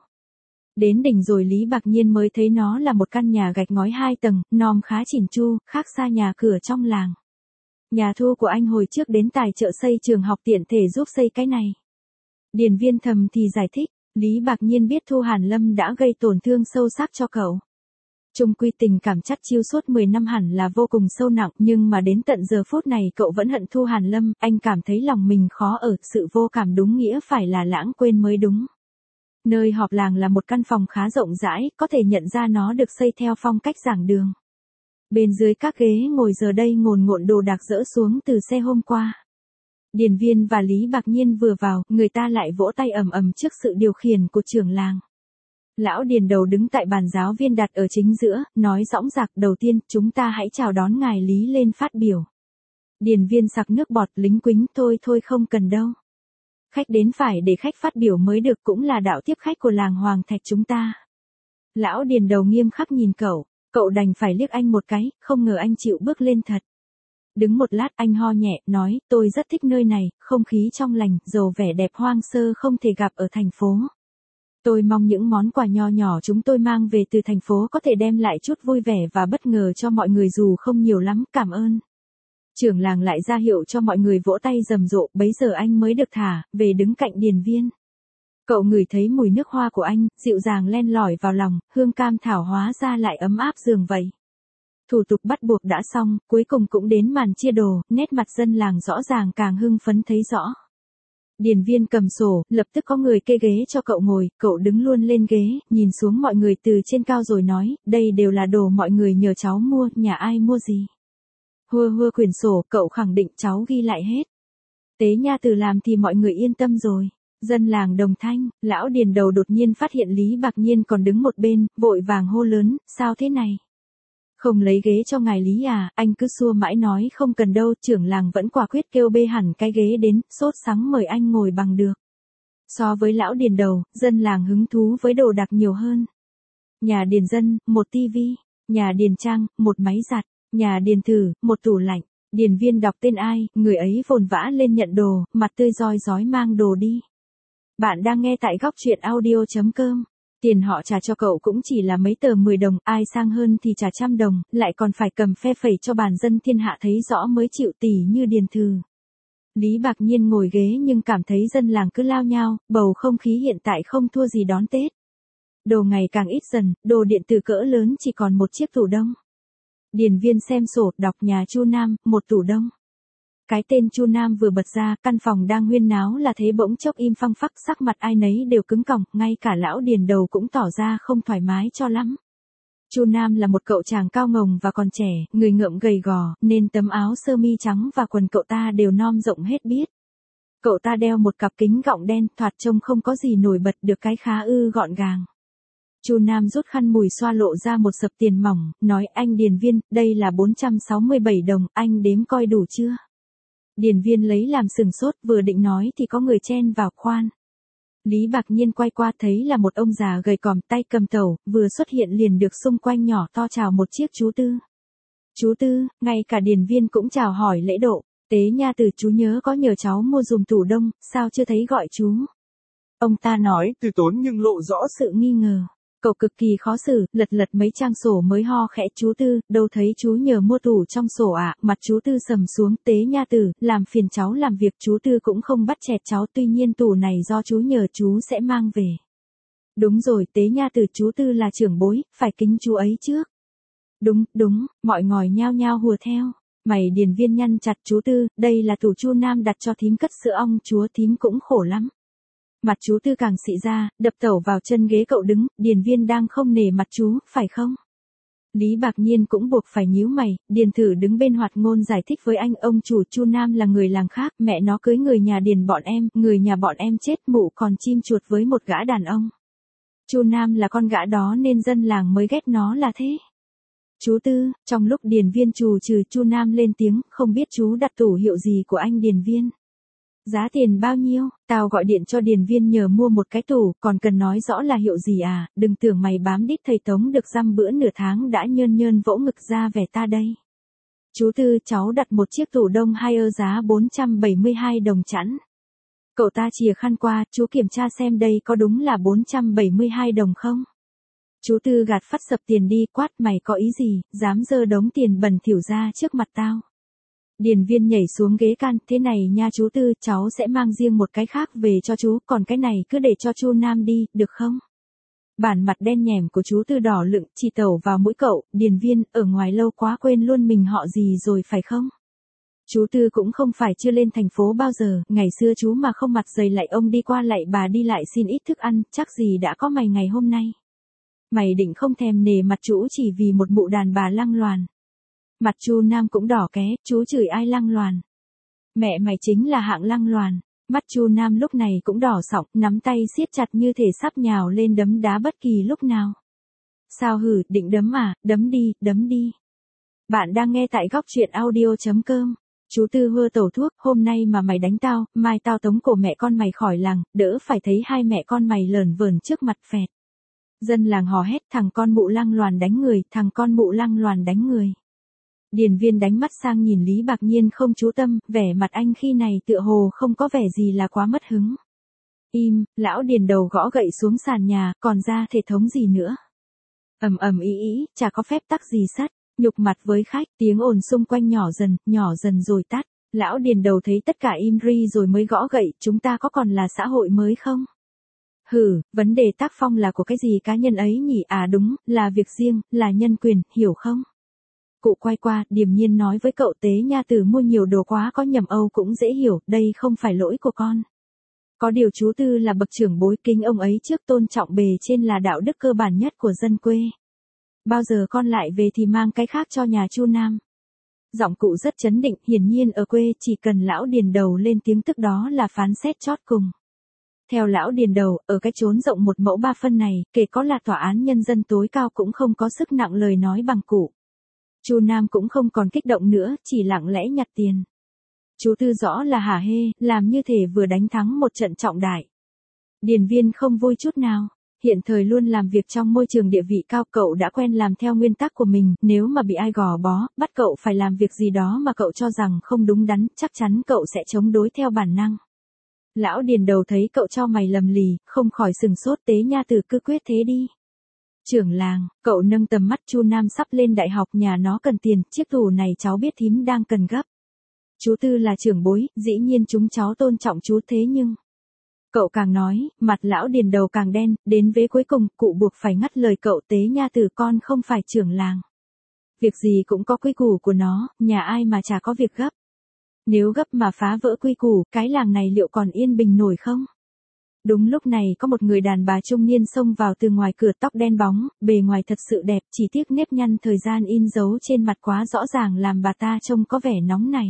Đến đỉnh rồi Lý Bạc Nhiên mới thấy nó là một căn nhà gạch ngói 2 tầng, nòm khá chỉn chu, khác xa nhà cửa trong làng. Nhà thu của anh hồi trước đến tài trợ xây trường học tiện thể giúp xây cái này. Điền Viên thầm thì giải thích, Lý Bạc Nhiên biết Thu Hàn Lâm đã gây tổn thương sâu sắc cho cậu. Chung quy tình cảm chắt chiu suốt 10 năm hẳn là vô cùng sâu nặng, nhưng mà đến tận giờ phút này cậu vẫn hận Thu Hàn Lâm, anh cảm thấy lòng mình khó ở, sự vô cảm đúng nghĩa phải là lãng quên mới đúng. Nơi họp làng là một căn phòng khá rộng rãi, có thể nhận ra nó được xây theo phong cách giảng đường. Bên dưới các ghế ngồi giờ đây ngổn nộn đồ đạc dỡ xuống từ xe hôm qua. Điền Viên và Lý Bạc Nhiên vừa vào, người ta lại vỗ tay ầm ầm trước sự điều khiển của trưởng làng. Lão Điền Đầu đứng tại bàn giáo viên đặt ở chính giữa, nói dõng dạc, đầu tiên, chúng ta hãy chào đón ngài Lý lên phát biểu. Điền Viên sặc nước bọt, lính quính, thôi không cần đâu. Khách đến phải để khách phát biểu mới được, cũng là đạo tiếp khách của làng Hoàng Thạch chúng ta. Lão Điền Đầu nghiêm khắc nhìn cậu đành phải liếc anh một cái, không ngờ anh chịu bước lên thật. Đứng một lát anh ho nhẹ, nói, tôi rất thích nơi này, không khí trong lành, giàu vẻ đẹp hoang sơ không thể gặp ở thành phố. Tôi mong những món quà nho nhỏ chúng tôi mang về từ thành phố có thể đem lại chút vui vẻ và bất ngờ cho mọi người dù không nhiều lắm, cảm ơn. Trưởng làng lại ra hiệu cho mọi người vỗ tay rầm rộ, bấy giờ anh mới được thả về đứng cạnh Điền Viên. Cậu ngửi thấy mùi nước hoa của anh, dịu dàng len lỏi vào lòng, hương cam thảo hóa ra lại ấm áp giường vậy. Thủ tục bắt buộc đã xong, cuối cùng cũng đến màn chia đồ, nét mặt dân làng rõ ràng càng hưng phấn thấy rõ. Điền Viên cầm sổ, lập tức có người kê ghế cho cậu ngồi, cậu đứng luôn lên ghế, nhìn xuống mọi người từ trên cao rồi nói, đây đều là đồ mọi người nhờ cháu mua, nhà ai mua gì. Hua quyển sổ, cậu khẳng định cháu ghi lại hết. Tế Nha Từ làm thì mọi người yên tâm rồi. Dân làng đồng thanh, lão Điền Đầu đột nhiên phát hiện Lý Bạc Nhiên còn đứng một bên, vội vàng hô lớn, sao thế này? Không lấy ghế cho ngài Lý à, anh cứ xua mãi nói không cần đâu, trưởng làng vẫn quả quyết kêu bê hẳn cái ghế đến, sốt sắng mời anh ngồi bằng được. So với lão Điền Đầu, dân làng hứng thú với đồ đạc nhiều hơn. Nhà Điền Dân, một tivi, nhà Điền Trang, một máy giặt, nhà Điền Thử, một tủ lạnh. Điền Viên đọc tên ai, người ấy vồn vã lên nhận đồ, mặt tươi roi rói mang đồ đi. Bạn đang nghe tại góc truyện audio.com. Tiền họ trả cho cậu cũng chỉ là mấy tờ 10 đồng, ai sang hơn thì trả 100 đồng, lại còn phải cầm phe phẩy cho bàn dân thiên hạ thấy rõ mới chịu tỉ như Điền Thử. Lý Bạc Nhiên ngồi ghế nhưng cảm thấy dân làng cứ lao nhao, bầu không khí hiện tại không thua gì đón Tết. Đồ ngày càng ít dần, đồ điện tử cỡ lớn chỉ còn một chiếc tủ đông. Điền Viên xem sổ, đọc nhà Chu Nam, một tủ đông. Cái tên Chu Nam vừa bật ra, căn phòng đang huyên náo là thế bỗng chốc im phăng phắc, sắc mặt ai nấy đều cứng còng, ngay cả lão Điền Đầu cũng tỏ ra không thoải mái cho lắm. Chu Nam là một cậu chàng cao ngồng và còn trẻ, người ngợm gầy gò, nên tấm áo sơ mi trắng và quần cậu ta đều nom rộng hết biết. Cậu ta đeo một cặp kính gọng đen, thoạt trông không có gì nổi bật, được cái khá gọn gàng. Chu Nam rút khăn mùi xoa lộ ra một sập tiền mỏng, nói anh Điền Viên, đây là 467 đồng, anh đếm coi đủ chưa? Điền Viên lấy làm sừng sốt, vừa định nói thì có người chen vào, khoan. Lý Bạc Nhiên quay qua thấy là một ông già gầy còm, tay cầm tẩu, vừa xuất hiện liền được xung quanh nhỏ to chào một chiếc chú Tư. Chú Tư, ngay cả Điền Viên cũng chào hỏi lễ độ, Tế Nha Từ chú nhớ có nhờ cháu mua dùm tủ đông, sao chưa thấy gọi chú? Ông ta nói, từ tốn nhưng lộ rõ sự nghi ngờ. Cậu cực kỳ khó xử, lật mấy trang sổ mới ho khẽ, chú Tư, đâu thấy chú nhờ mua tủ trong sổ ạ, mặt chú Tư sầm xuống, Tế Nha Từ, làm phiền cháu làm việc, chú Tư cũng không bắt chẹt cháu, tuy nhiên tủ này do chú nhờ chú sẽ mang về. Đúng rồi, Tế Nha Từ, chú Tư là trưởng bối, phải kính chú ấy trước. Đúng, mọi ngòi nhao nhao hùa theo. Mày Điền Viên nhăn chặt, chú Tư, đây là tủ Chu Nam đặt cho thím cất sữa ong, chúa thím cũng khổ lắm. Mặt chú Tư càng xị ra, đập tẩu vào chân ghế cậu đứng, Điền Viên đang không nể mặt chú, phải không? Lý Bạc Nhiên cũng buộc phải nhíu mày, Điền Thử đứng bên Hoạt Ngôn giải thích với anh, ông chủ Chu Nam là người làng khác, mẹ nó cưới người nhà Điền bọn em, người nhà bọn em chết mụ còn chim chuột với một gã đàn ông. Chu Nam là con gã đó nên dân làng mới ghét nó là thế. Chú Tư, trong lúc Điền Viên trù trừ, Chu Nam lên tiếng, không biết chú đặt tủ hiệu gì của anh Điền Viên. Giá tiền bao nhiêu, tao gọi điện cho Điền Viên nhờ mua một cái tủ, còn cần nói rõ là hiệu gì à, đừng tưởng mày bám đít thầy Tống được dăm bữa nửa tháng đã nhơn vỗ ngực ra vẻ ta đây. Chú Tư, cháu đặt một chiếc tủ đông giá 472 đồng chẵn. Cậu ta chìa khăn qua, chú kiểm tra xem đây có đúng là 472 đồng không? Chú Tư gạt phát sập tiền đi, quát, mày có ý gì, dám dơ đống tiền bẩn thỉu ra trước mặt tao. Điền Viên nhảy xuống ghế can, thế này nha chú Tư, cháu sẽ mang riêng một cái khác về cho chú, còn cái này cứ để cho Chu Nam đi, được không? Bản mặt đen nhẻm của chú Tư đỏ lựng chỉ tẩu vào mũi cậu, Điền Viên, ở ngoài lâu quá quên luôn mình họ gì rồi phải không? Chú Tư cũng không phải chưa lên thành phố bao giờ, ngày xưa chú mà không mặt dày lại ông đi qua lại bà đi lại xin ít thức ăn, chắc gì đã có mày ngày hôm nay. Mày định không thèm nể mặt chú chỉ vì một mụ đàn bà lăng loàn. Mặt Chu Nam cũng đỏ ké, chú chửi ai lăng loàn? Mẹ mày chính là hạng lăng loàn. Mắt Chu Nam lúc này cũng đỏ sọng, nắm tay siết chặt như thể sắp nhào lên đấm đá bất kỳ lúc nào. Sao hử, định đấm à, đấm đi, đấm đi. Bạn đang nghe tại góc truyện audio.com. Chú Tư hơ tẩu thuốc, hôm nay mà mày đánh tao, mai tao tống cổ mẹ con mày khỏi làng, đỡ phải thấy hai mẹ con mày lởn vởn trước mặt phẹt. Dân làng hò hét, thằng con mụ lăng loàn đánh người, thằng con mụ lăng loàn đánh người. Điền Viên đánh mắt sang nhìn Lý Bạc Nhiên không chú tâm, vẻ mặt anh khi này tựa hồ không có vẻ gì là quá mất hứng. Im, lão Điền đầu gõ gậy xuống sàn nhà, còn ra thể thống gì nữa. Ầm ầm ý, chả có phép tắc gì sắt, nhục mặt với khách, tiếng ồn xung quanh nhỏ dần rồi tắt. Lão Điền đầu thấy tất cả im ri rồi mới gõ gậy, chúng ta có còn là xã hội mới không? Hử, vấn đề tác phong là của cái gì cá nhân ấy nhỉ? À đúng, là việc riêng, là nhân quyền, hiểu không? Cụ quay qua, điềm nhiên nói với cậu Tế Nha Tử mua nhiều đồ quá có nhầm Âu cũng dễ hiểu, đây không phải lỗi của con. Có điều chú Tư là bậc trưởng bối, kính ông ấy trước, tôn trọng bề trên là đạo đức cơ bản nhất của dân quê. Bao giờ con lại về thì mang cái khác cho nhà Chu Nam. Giọng cụ rất trấn định, hiển nhiên ở quê chỉ cần lão Điền đầu lên tiếng tức đó là phán xét chót cùng. Theo lão Điền đầu, ở cái chốn rộng 1 mẫu 3 phân này, kể có là tòa án nhân dân tối cao cũng không có sức nặng lời nói bằng cụ. Chu Nam cũng không còn kích động nữa, chỉ lặng lẽ nhặt tiền. Chú Tư rõ là hả hê, làm như thể vừa đánh thắng một trận trọng đại. Điền Viên không vui chút nào. Hiện thời luôn làm việc trong môi trường địa vị cao, cậu đã quen làm theo nguyên tắc của mình, nếu mà bị ai gò bó, bắt cậu phải làm việc gì đó mà cậu cho rằng không đúng đắn, chắc chắn cậu sẽ chống đối theo bản năng. Lão Điền đầu thấy cậu cho mày lầm lì, không khỏi sừng sốt. Tế Nha Tử cứ quyết thế đi. Trưởng làng, cậu nâng tầm mắt, Chu Nam sắp lên đại học, nhà nó cần tiền, chiếc tủ này cháu biết thím đang cần gấp. Chú Tư là trưởng bối, dĩ nhiên chúng cháu tôn trọng chú, thế nhưng... Cậu càng nói, mặt lão Điền đầu càng đen, đến vế cuối cùng, cụ buộc phải ngắt lời cậu. Tế Nha Tử, con không phải trưởng làng. Việc gì cũng có quy củ của nó, nhà ai mà chả có việc gấp. Nếu gấp mà phá vỡ quy củ, cái làng này liệu còn yên bình nổi không? Đúng lúc này có một người đàn bà trung niên xông vào từ ngoài cửa, tóc đen bóng, bề ngoài thật sự đẹp, chỉ tiếc nếp nhăn thời gian in dấu trên mặt quá rõ ràng làm bà ta trông có vẻ nóng này.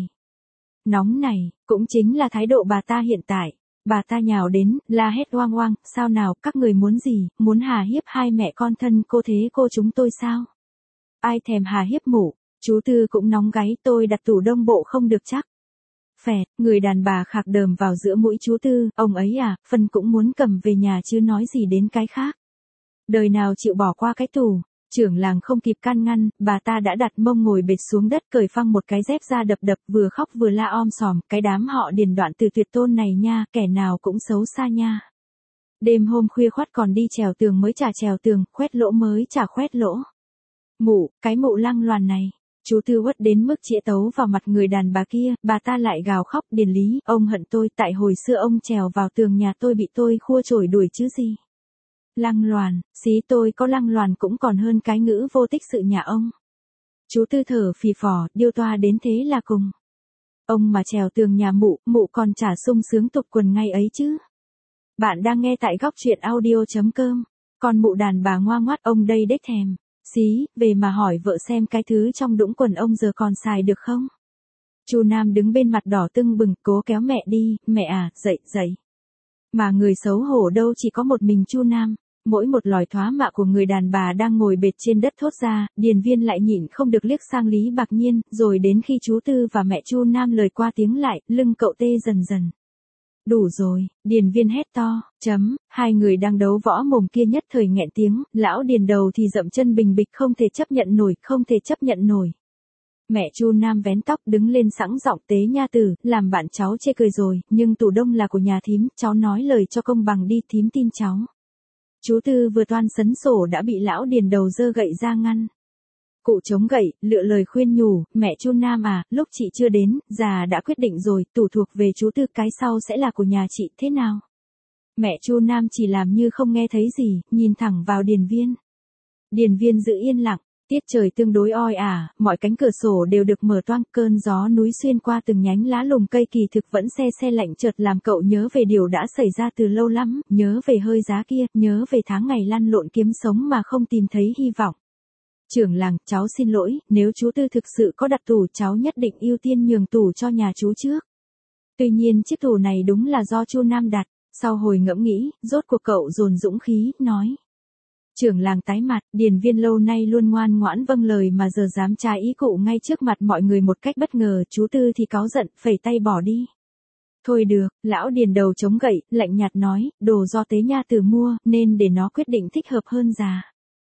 Nóng này, cũng chính là thái độ bà ta hiện tại. Bà ta nhào đến, la hét oang oang, sao nào, các người muốn gì, muốn hà hiếp hai mẹ con thân cô thế cô chúng tôi sao? Ai thèm hà hiếp mụ, chú Tư cũng nóng gáy, tôi đặt tủ đông bộ không được chắc. Phẹt, người đàn bà khạc đờm vào giữa mũi chú Tư, ông ấy à, phân cũng muốn cầm về nhà chứ nói gì đến cái khác. Đời nào chịu bỏ qua cái tủ. Trưởng làng không kịp can ngăn, bà ta đã đặt mông ngồi bệt xuống đất, cởi phăng một cái dép ra đập, vừa khóc vừa la om sòm, cái đám họ Điền đoạn từ tuyệt tôn này nha, kẻ nào cũng xấu xa nha. Đêm hôm khuya khoắt còn đi trèo tường mới chả trèo tường, khoét lỗ mới chả khoét lỗ. Mụ, cái mụ lăng loàn này. Chú Tư uất đến mức chĩa tấu vào mặt người đàn bà kia, bà ta lại gào khóc. Điền Lý, ông hận tôi, tại hồi xưa ông trèo vào tường nhà tôi bị tôi khua chổi đuổi chứ gì. Lăng loàn, xí tôi có lăng loàn cũng còn hơn cái ngữ vô tích sự nhà ông. Chú Tư thở phì phò, điêu toa đến thế là cùng. Ông mà trèo tường nhà mụ còn chả sung sướng tục quần ngay ấy chứ. Bạn đang nghe tại góc truyện audio.com. Còn mụ đàn bà ngoa ngoắt, ông đây đếch thèm. Xí, về mà hỏi vợ xem cái thứ trong đũng quần ông giờ còn xài được không? Chu Nam đứng bên mặt đỏ tưng bừng, cố kéo mẹ đi, mẹ à, dậy. Mà người xấu hổ đâu chỉ có một mình Chu Nam. Mỗi một lòi thoá mạ của người đàn bà đang ngồi bệt trên đất thốt ra, Điền Viên lại nhịn không được liếc sang Lý Bạc Nhiên, rồi đến khi chú Tư và mẹ Chu Nam lời qua tiếng lại, lưng cậu tê dần. Đủ rồi, Điền Viên hét to, hai người đang đấu võ mồm kia nhất thời nghẹn tiếng, lão Điền đầu thì dậm chân bình bịch, không thể chấp nhận nổi. Mẹ Chu Nam vén tóc đứng lên sẵn giọng, Tế Nha Tử, làm bạn cháu chê cười rồi, nhưng tủ đông là của nhà thím, cháu nói lời cho công bằng đi, thím tin cháu. Chú Tư vừa toan sấn sổ đã bị lão Điền đầu giơ gậy ra ngăn. Cụ chống gậy, lựa lời khuyên nhủ, mẹ Chu Nam à, lúc chị chưa đến, già đã quyết định rồi, tủ thuộc về chú Tư, cái sau sẽ là của nhà chị, thế nào? Mẹ Chu Nam chỉ làm như không nghe thấy gì, nhìn thẳng vào Điền Viên. Điền Viên giữ yên lặng, tiết trời tương đối oi ả, mọi cánh cửa sổ đều được mở toang, cơn gió núi xuyên qua từng nhánh lá lùm cây kỳ thực vẫn se lạnh chợt làm cậu nhớ về điều đã xảy ra từ lâu lắm, nhớ về hơi giá kia, nhớ về tháng ngày lăn lộn kiếm sống mà không tìm thấy hy vọng. Trưởng làng, cháu xin lỗi, nếu chú Tư thực sự có đặt tủ cháu nhất định ưu tiên nhường tủ cho nhà chú trước. Tuy nhiên chiếc tủ này đúng là do Chu Nam đặt, sau hồi ngẫm nghĩ, rốt cuộc cậu dồn dũng khí, nói. Trưởng làng tái mặt, Điền Viên lâu nay luôn ngoan ngoãn vâng lời mà giờ dám trái ý cụ ngay trước mặt mọi người một cách bất ngờ, chú Tư thì cáu giận, phẩy tay bỏ đi. Thôi được, lão Điền đầu chống gậy, lạnh nhạt nói, đồ do Tế Nha Tử mua, nên để nó quyết định thích hợp hơn già.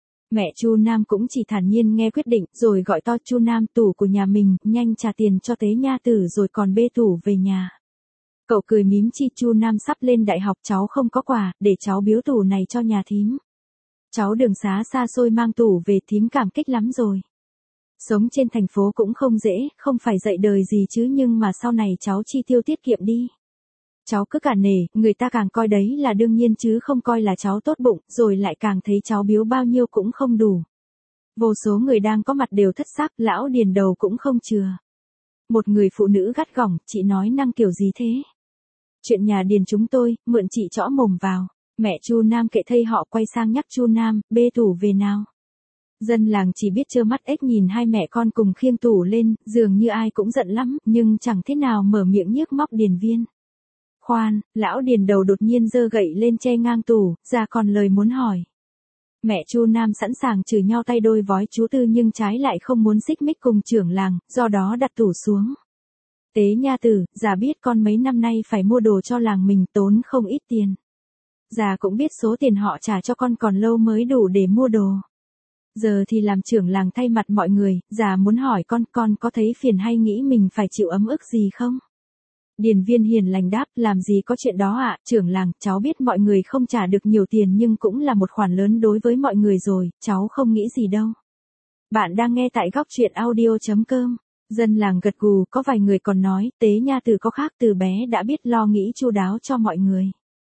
Mẹ Chu Nam cũng chỉ thản nhiên nghe quyết định, rồi gọi to Chu Nam, tủ của nhà mình, nhanh trả tiền cho Tế Nha Tử rồi còn bê tủ về nhà. Cậu cười mím chi, Chu Nam sắp lên đại học cháu không có quà, để cháu biếu tủ này cho nhà thím. Cháu đường xá xa xôi mang tủ về thím cảm kích lắm rồi. Sống trên thành phố cũng không dễ, không phải dạy đời gì chứ nhưng mà sau này cháu chi tiêu tiết kiệm đi. Cháu cứ cả nể, người ta càng coi đấy là đương nhiên chứ không coi là cháu tốt bụng, rồi lại càng thấy cháu biếu bao nhiêu cũng không đủ. Vô số người đang có mặt đều thất sắc, lão Điền đầu cũng không chừa. Một người phụ nữ gắt gỏng, chị nói năng kiểu gì thế? Chuyện nhà Điền chúng tôi, mượn chị chõ mồm vào. Mẹ Chu Nam kệ thây họ quay sang nhắc Chu Nam, bê tủ về nào. Dân làng chỉ biết trơ mắt ếch nhìn hai mẹ con cùng khiêng tủ lên, dường như ai cũng giận lắm, nhưng chẳng thế nào mở miệng nhiếc móc Điền Viên. Khoan, lão Điền đầu đột nhiên giơ gậy lên che ngang tủ, ra còn lời muốn hỏi. Mẹ Chu Nam sẵn sàng chửi nhau tay đôi vói chú Tư nhưng trái lại không muốn xích mích cùng trưởng làng, do đó đặt tủ xuống. Tế Nha Tử, già biết con mấy năm nay phải mua đồ cho làng mình tốn không ít tiền. Già cũng biết số tiền họ trả cho con còn lâu mới đủ để mua đồ. Giờ thì làm trưởng làng thay mặt mọi người, già muốn hỏi con có thấy phiền hay nghĩ mình phải chịu ấm ức gì không? Điền Viên hiền lành đáp, làm gì có chuyện đó ạ, trưởng làng, cháu biết mọi người không trả được nhiều tiền nhưng cũng là một khoản lớn đối với mọi người rồi, cháu không nghĩ gì đâu. Bạn đang nghe tại góc truyện audio.com. Dân làng gật gù, có vài người còn nói, Tế Nha Tử có khác từ bé đã biết lo nghĩ chu đáo cho mọi người.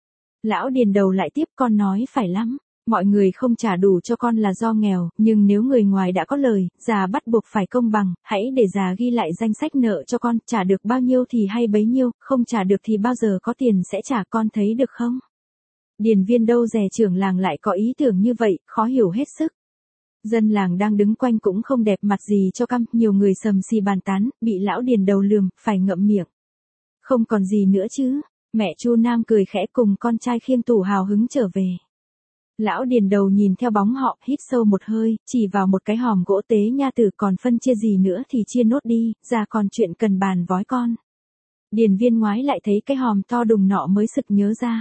Lão Điền đầu lại tiếp, con nói phải lắm. Mọi người không trả đủ cho con là do nghèo, nhưng nếu người ngoài đã có lời, già bắt buộc phải công bằng, hãy để già ghi lại danh sách nợ cho con, trả được bao nhiêu thì hay bấy nhiêu, không trả được thì bao giờ có tiền sẽ trả, con thấy được không? Điền Viên đâu dè trưởng làng lại có ý tưởng như vậy, khó hiểu hết sức. Dân làng đang đứng quanh cũng không đẹp mặt gì cho căm, nhiều người sầm xì bàn tán, bị lão Điền đầu lườm, phải ngậm miệng. Không còn gì nữa chứ, mẹ Chu Nam cười khẽ cùng con trai khiêng tủ hào hứng trở về. Lão Điền đầu nhìn theo bóng họ, hít sâu một hơi, chỉ vào một cái hòm gỗ Tế Nha Tử, còn phân chia gì nữa thì chia nốt đi, ra còn chuyện cần bàn vói con. Điền Viên ngoái lại thấy cái hòm to đùng nọ mới sực nhớ ra.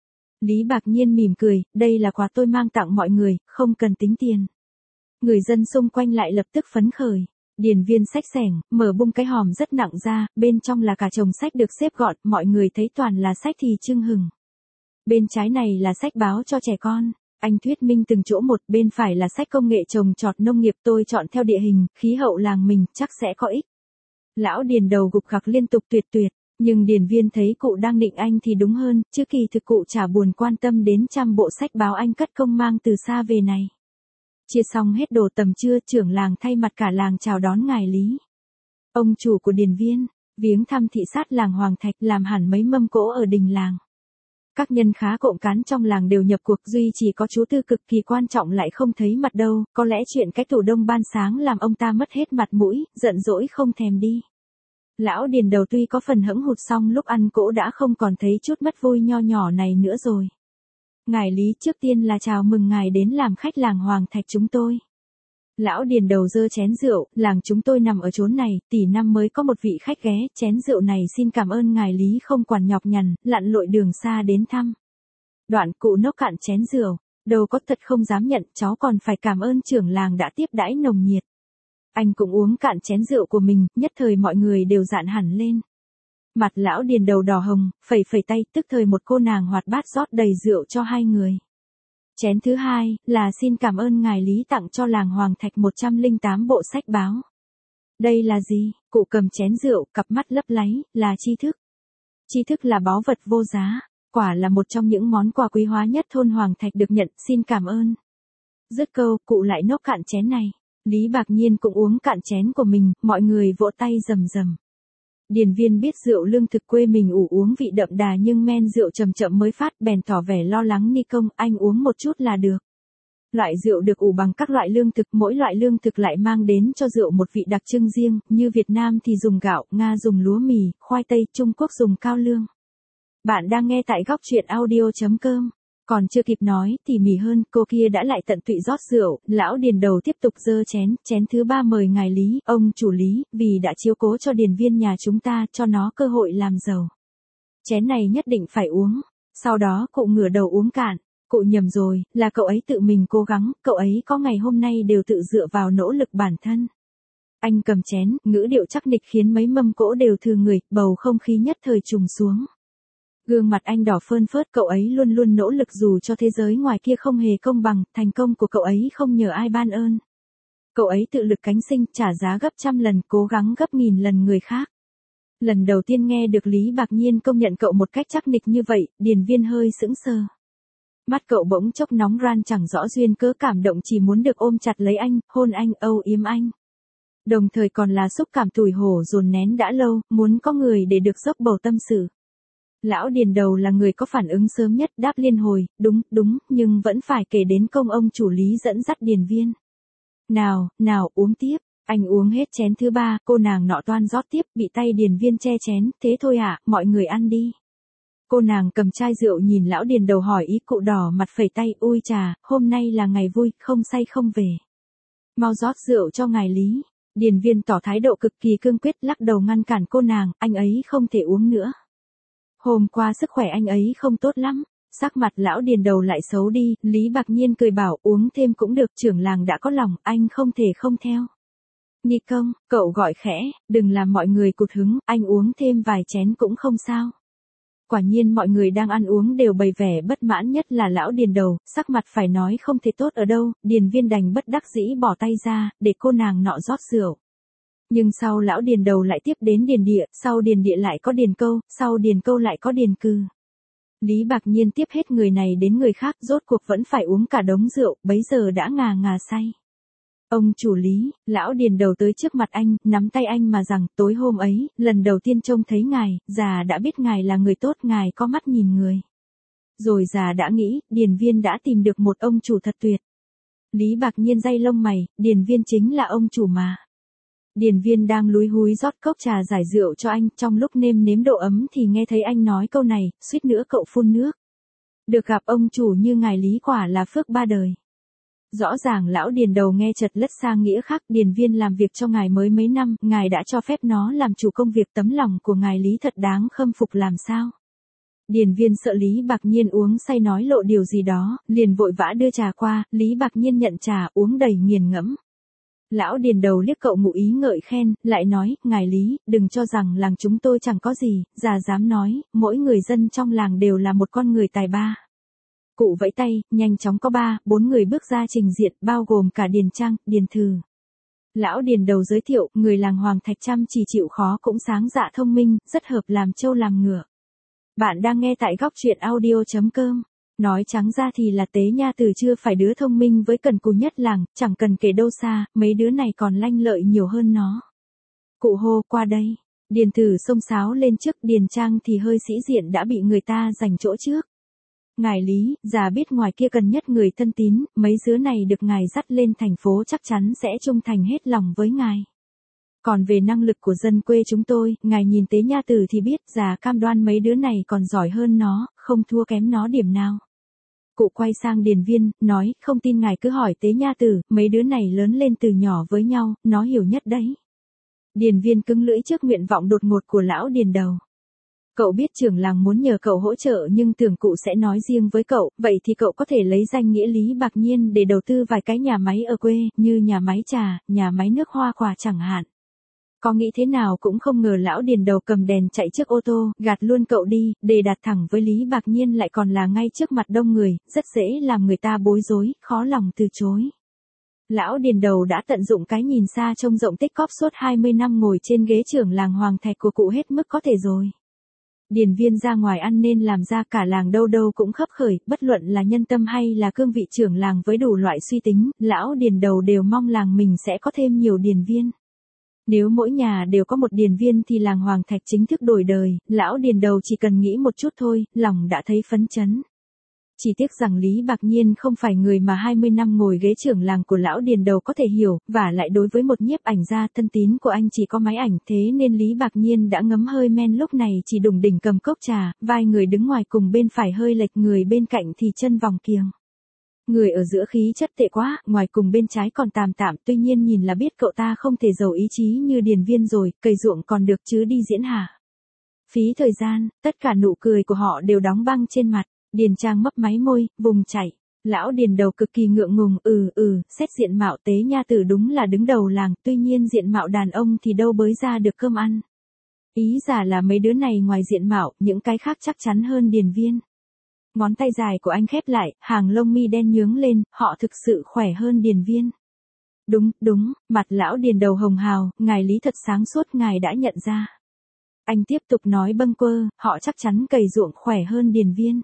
Lý Bạc Nhiên mỉm cười, đây là quà tôi mang tặng mọi người, không cần tính tiền. Người dân xung quanh lại lập tức phấn khởi. Điền Viên xách xẻng, mở bung cái hòm rất nặng ra, bên trong là cả chồng sách được xếp gọn, mọi người thấy toàn là sách thì chưng hừng. Bên trái này là sách báo cho trẻ con. Anh thuyết minh từng chỗ một, bên phải là sách công nghệ trồng trọt nông nghiệp, tôi chọn theo địa hình, khí hậu làng mình, chắc sẽ có ích. Lão Điền đầu gục gặc liên tục tuyệt, nhưng Điền Viên thấy cụ đang nịnh anh thì đúng hơn, chứ kỳ thực cụ chả buồn quan tâm đến trăm bộ sách báo anh cất công mang từ xa về này. Chia xong hết đồ tầm trưa, trưởng làng thay mặt cả làng chào đón ngài Lý. Ông chủ của Điền Viên, viếng thăm thị sát làng Hoàng Thạch, làm hẳn mấy mâm cỗ ở đình làng. Các nhân khá cộng cán trong làng đều nhập cuộc, duy chỉ có chú Tư cực kỳ quan trọng lại không thấy mặt đâu, có lẽ chuyện cái tủ đông ban sáng làm ông ta mất hết mặt mũi, giận dỗi không thèm đi. Lão Điền đầu tuy có phần hẫng hụt song lúc ăn cỗ đã không còn thấy chút mất vui nho nhỏ này nữa rồi. Ngài Lý, trước tiên là chào mừng ngài đến làm khách làng Hoàng Thạch chúng tôi. Lão Điền đầu giơ chén rượu, làng chúng tôi nằm ở chốn này, tỷ năm mới có một vị khách ghé, chén rượu này xin cảm ơn ngài Lý không quản nhọc nhằn, lặn lội đường xa đến thăm. Đoạn cụ nốc cạn chén rượu, đâu có thật không dám nhận, cháu còn phải cảm ơn trưởng làng đã tiếp đãi nồng nhiệt. Anh cũng uống cạn chén rượu của mình, nhất thời mọi người đều dạn hẳn lên. Mặt lão Điền đầu đỏ hồng, phẩy tay, tức thời một cô nàng hoạt bát rót đầy rượu cho hai người. Chén thứ hai, là xin cảm ơn ngài Lý tặng cho làng Hoàng Thạch 108 bộ sách báo. Đây là gì? Cụ cầm chén rượu, cặp mắt lấp láy, là tri thức. Tri thức là báu vật vô giá. Quả là một trong những món quà quý hóa nhất thôn Hoàng Thạch được nhận, xin cảm ơn. Dứt câu, cụ lại nốc cạn chén này. Lý Bạc Nhiên cũng uống cạn chén của mình, mọi người vỗ tay rầm rầm. Điền Viên biết rượu lương thực quê mình uống vị đậm đà nhưng men rượu chậm chậm mới phát, bèn tỏ vẻ lo lắng Ni công, anh uống một chút là được. Loại rượu được ủ bằng các loại lương thực, mỗi loại lương thực lại mang đến cho rượu một vị đặc trưng riêng, như Việt Nam thì dùng gạo, Nga dùng lúa mì, khoai tây, Trung Quốc dùng cao lương. Bạn đang nghe tại góc truyện audio.com. Còn chưa kịp nói tỉ mỉ hơn, cô kia đã lại tận tụy rót rượu, lão Điền Đầu tiếp tục giơ chén thứ 3 mời ngài Lý, ông chủ Lý, vì đã chiếu cố cho Điền Viên nhà chúng ta, cho nó cơ hội làm giàu. Chén này nhất định phải uống. Sau đó cụ ngửa đầu uống cạn. Cụ nhầm rồi, là cậu ấy tự mình cố gắng, cậu ấy có ngày hôm nay đều tự dựa vào nỗ lực bản thân. Anh cầm chén, ngữ điệu chắc nịch khiến mấy mâm cỗ đều thừa người, bầu không khí nhất thời trùng xuống. Gương mặt anh đỏ phơn phớt, cậu ấy luôn luôn nỗ lực dù cho thế giới ngoài kia không hề công bằng, thành công của cậu ấy không nhờ ai ban ơn. Cậu ấy tự lực cánh sinh, trả giá gấp trăm lần, cố gắng gấp nghìn lần người khác. Lần đầu tiên nghe được Lý Bạc Nhiên công nhận cậu một cách chắc nịch như vậy, Điền Viên hơi sững sờ. Mắt cậu bỗng chốc nóng ran chẳng rõ duyên cớ, cảm động chỉ muốn được ôm chặt lấy anh, hôn anh, âu yếm anh. Đồng thời còn là xúc cảm tủi hổ dồn nén đã lâu, muốn có người để được dốc bầu tâm sự. Lão Điền Đầu là người có phản ứng sớm nhất, đáp liên hồi, đúng, nhưng vẫn phải kể đến công ông chủ Lý dẫn dắt Điền Viên. Nào, uống tiếp. Anh uống hết chén thứ 3, cô nàng nọ toan rót tiếp, bị tay Điền Viên che chén, thế thôi ạ, mọi người ăn đi. Cô nàng cầm chai rượu nhìn lão Điền Đầu hỏi ý, cụ đỏ mặt phẩy tay, ui trà, hôm nay là ngày vui, không say không về. Mau rót rượu cho ngài Lý. Điền Viên tỏ thái độ cực kỳ cương quyết, lắc đầu ngăn cản cô nàng, anh ấy không thể uống nữa. Hôm qua sức khỏe anh ấy không tốt lắm. Sắc mặt lão Điền Đầu lại xấu đi, Lý Bạc Nhiên cười bảo uống thêm cũng được, trưởng làng đã có lòng, anh không thể không theo. Ni công, cậu gọi khẽ, đừng làm mọi người cụt hứng, anh uống thêm vài chén cũng không sao. Quả nhiên mọi người đang ăn uống đều bày vẻ bất mãn, nhất là lão Điền Đầu, sắc mặt phải nói không thể tốt ở đâu, Điền Viên đành bất đắc dĩ bỏ tay ra, để cô nàng nọ rót rượu. Nhưng sau lão Điền Đầu lại tiếp đến Điền Địa, sau Điền Địa lại có Điền Câu, sau Điền Câu lại có Điền Cư. Lý Bạc Nhiên tiếp hết người này đến người khác, rốt cuộc vẫn phải uống cả đống rượu, bấy giờ đã ngà say. Ông chủ Lý, lão Điền Đầu tới trước mặt anh, nắm tay anh mà rằng, tối hôm ấy, lần đầu tiên trông thấy ngài, già đã biết ngài là người tốt, ngài có mắt nhìn người. Rồi già đã nghĩ, Điền Viên đã tìm được một ông chủ thật tuyệt. Lý Bạc Nhiên day lông mày, Điền Viên chính là ông chủ mà. Điền Viên đang lúi húi rót cốc trà giải rượu cho anh, trong lúc nêm nếm độ ấm thì nghe thấy anh nói câu này, suýt nữa cậu phun nước. Được gặp ông chủ như ngài Lý quả là phước ba đời. Rõ ràng lão Điền Đầu nghe chật lất sang nghĩa khác, Điền Viên làm việc cho ngài mới mấy năm, ngài đã cho phép nó làm chủ công việc, tấm lòng của ngài Lý thật đáng khâm phục làm sao. Điền Viên sợ Lý Bạc Nhiên uống say nói lộ điều gì đó, liền vội vã đưa trà qua, Lý Bạc Nhiên nhận trà uống đầy nghiền ngẫm. Lão Điền Đầu liếc cậu ngụ ý ngợi khen, lại nói, ngài Lý, đừng cho rằng làng chúng tôi chẳng có gì, già dám nói, mỗi người dân trong làng đều là một con người tài ba. Cụ vẫy tay, nhanh chóng có 3-4 người bước ra trình diện, bao gồm cả Điền Trang, Điền Thừ. Lão Điền Đầu giới thiệu, người làng Hoàng Thạch chăm chỉ chịu khó cũng sáng dạ thông minh, rất hợp làm trâu làm ngựa. Bạn đang nghe tại góc truyện audio.com. Nói trắng ra thì là Tế Nha Từ chưa phải đứa thông minh với cần cù nhất làng, chẳng cần kể đâu xa, mấy đứa này còn lanh lợi nhiều hơn nó. Cụ hô qua đây. Điền Thừ xông xáo lên trước, Điền Trang thì hơi sĩ diện đã bị người ta giành chỗ trước. Ngài Lý, già biết ngoài kia cần nhất người thân tín, mấy đứa này được ngài dắt lên thành phố chắc chắn sẽ trung thành hết lòng với ngài. Còn về năng lực của dân quê chúng tôi, ngài nhìn Tế Nha Từ thì biết, già cam đoan mấy đứa này còn giỏi hơn nó, không thua kém nó điểm nào. Cụ quay sang Điền Viên, nói, không tin ngài cứ hỏi Tế Nha Từ, mấy đứa này lớn lên từ nhỏ với nhau, nó hiểu nhất đấy. Điền Viên cứng lưỡi trước nguyện vọng đột ngột của lão Điền Đầu. Cậu biết trưởng làng muốn nhờ cậu hỗ trợ nhưng tưởng cụ sẽ nói riêng với cậu, vậy thì cậu có thể lấy danh nghĩa Lý Bạc Nhiên để đầu tư vài cái nhà máy ở quê, như nhà máy trà, nhà máy nước hoa quả chẳng hạn. Có nghĩ thế nào cũng không ngờ lão Điền Đầu cầm đèn chạy trước ô tô, gạt luôn cậu đi, để đặt thẳng với Lý Bạc Nhiên lại còn là ngay trước mặt đông người, rất dễ làm người ta bối rối, khó lòng từ chối. Lão Điền Đầu đã tận dụng cái nhìn xa trông rộng tích cóp suốt 20 năm ngồi trên ghế trưởng làng Hoàng Thạch của cụ hết mức có thể rồi. Điền Viên ra ngoài ăn nên làm ra cả làng đâu đâu cũng khấp khởi, bất luận là nhân tâm hay là cương vị trưởng làng với đủ loại suy tính, lão Điền đầu đều mong làng mình sẽ có thêm nhiều Điền Viên. Nếu mỗi nhà đều có một Điền Viên thì làng Hoàng Thạch chính thức đổi đời, lão Điền đầu chỉ cần nghĩ một chút thôi, lòng đã thấy phấn chấn. Chỉ tiếc rằng Lý Bạc Nhiên không phải người mà 20 năm ngồi ghế trưởng làng của lão Điền đầu có thể hiểu, và lại đối với một nhiếp ảnh gia thân tín của anh chỉ có máy ảnh, thế nên Lý Bạc Nhiên đã ngấm hơi men, lúc này chỉ đùng đỉnh cầm cốc trà, vai người đứng ngoài cùng bên phải hơi lệch, người bên cạnh thì chân vòng kiềng. Người ở giữa khí chất tệ quá, ngoài cùng bên trái còn tạm tạm, tuy nhiên nhìn là biết cậu ta không thể giàu ý chí như Điền Viên rồi, cày ruộng còn được chứ đi diễn hả? Phí thời gian, tất cả nụ cười của họ đều đóng băng trên mặt. Điền Trang mấp máy môi, vùng chảy. Lão Điền đầu cực kỳ ngượng ngùng, xét diện mạo Tế Nha Tử đúng là đứng đầu làng, tuy nhiên diện mạo đàn ông thì đâu bới ra được cơm ăn. Ý giả là mấy đứa này ngoài diện mạo, những cái khác chắc chắn hơn Điền Viên. Ngón tay dài của anh khép lại, hàng lông mi đen nhướng lên, họ thực sự khỏe hơn Điền Viên. Đúng, mặt lão Điền đầu hồng hào, ngài Lý thật sáng suốt, ngài đã nhận ra. Anh tiếp tục nói bâng quơ, họ chắc chắn cày ruộng khỏe hơn Điền Viên.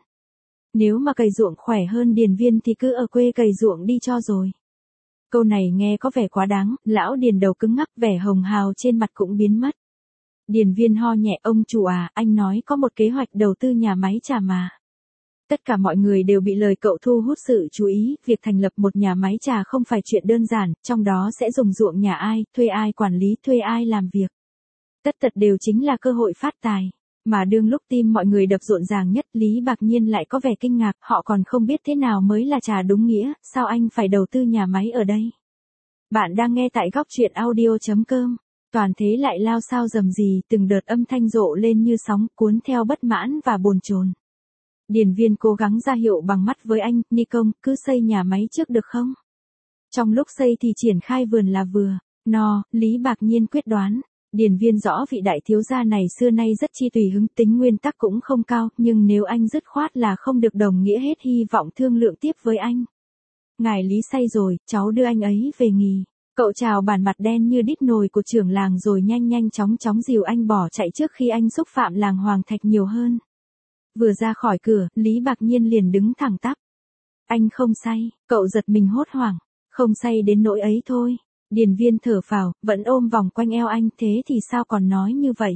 Nếu mà cày ruộng khỏe hơn Điền Viên thì cứ ở quê cày ruộng đi cho rồi. Câu này nghe có vẻ quá đáng, lão Điền đầu cứng ngắc, vẻ hồng hào trên mặt cũng biến mất. Điền Viên ho nhẹ, ông chủ à, anh nói có một kế hoạch đầu tư nhà máy trà mà. Tất cả mọi người đều bị lời cậu thu hút sự chú ý, việc thành lập một nhà máy trà không phải chuyện đơn giản, trong đó sẽ dùng ruộng nhà ai, thuê ai quản lý, thuê ai làm việc. Tất tật đều chính là cơ hội phát tài. Mà đương lúc tim mọi người đập rộn ràng nhất, Lý Bạc Nhiên lại có vẻ kinh ngạc, họ còn không biết thế nào mới là trà đúng nghĩa, sao anh phải đầu tư nhà máy ở đây? Bạn đang nghe tại góc truyện audio.com. Toàn thế lại lao sao rầm rì, từng đợt âm thanh rộ lên như sóng, cuốn theo bất mãn và bồn chồn. Điền Viên cố gắng ra hiệu bằng mắt với anh, Ni công, cứ xây nhà máy trước được không? Trong lúc xây thì triển khai vườn là vừa. No, Lý Bạc Nhiên quyết đoán. Điền Viên rõ vị đại thiếu gia này xưa nay rất chi tùy hứng, tính nguyên tắc cũng không cao, nhưng nếu anh dứt khoát là không được đồng nghĩa hết hy vọng thương lượng tiếp với anh. Ngài Lý say rồi, cháu đưa anh ấy về nghỉ. Cậu chào bản mặt đen như đít nồi của trưởng làng rồi nhanh chóng dìu anh bỏ chạy trước khi anh xúc phạm làng Hoàng Thạch nhiều hơn. Vừa ra khỏi cửa, Lý Bạc Nhiên liền đứng thẳng tắp. Anh không say, cậu giật mình hốt hoảng. Không say đến nỗi ấy thôi. Điền Viên thở phào, vẫn ôm vòng quanh eo anh, thế thì sao còn nói như vậy?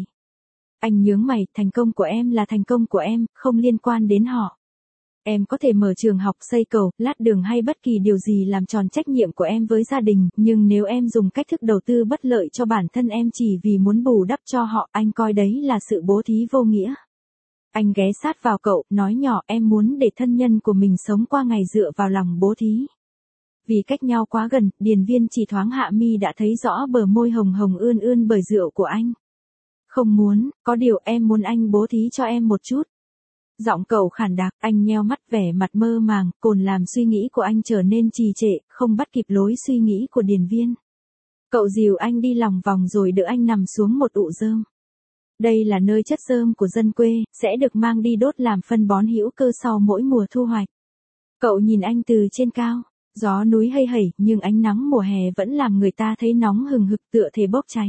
Anh nhướng mày, thành công của em là thành công của em, không liên quan đến họ. Em có thể mở trường học, xây cầu, lát đường hay bất kỳ điều gì làm tròn trách nhiệm của em với gia đình, nhưng nếu em dùng cách thức đầu tư bất lợi cho bản thân em chỉ vì muốn bù đắp cho họ, anh coi đấy là sự bố thí vô nghĩa. Anh ghé sát vào cậu, nói nhỏ, em muốn để thân nhân của mình sống qua ngày dựa vào lòng bố thí. Vì cách nhau quá gần, Điền Viên chỉ thoáng hạ mi đã thấy rõ bờ môi hồng hồng ươn bởi rượu của anh. Không muốn, có điều em muốn anh bố thí cho em một chút. Giọng cậu khản đặc, anh nheo mắt, vẻ mặt mơ màng, cồn làm suy nghĩ của anh trở nên trì trệ, không bắt kịp lối suy nghĩ của Điền Viên. Cậu dìu anh đi lòng vòng rồi đỡ anh nằm xuống một ụ rơm. Đây là nơi chất rơm của dân quê, sẽ được mang đi đốt làm phân bón hữu cơ sau mỗi mùa thu hoạch. Cậu nhìn anh từ trên cao. Gió núi hây hẩy, nhưng ánh nắng mùa hè vẫn làm người ta thấy nóng hừng hực, tựa thể bốc cháy.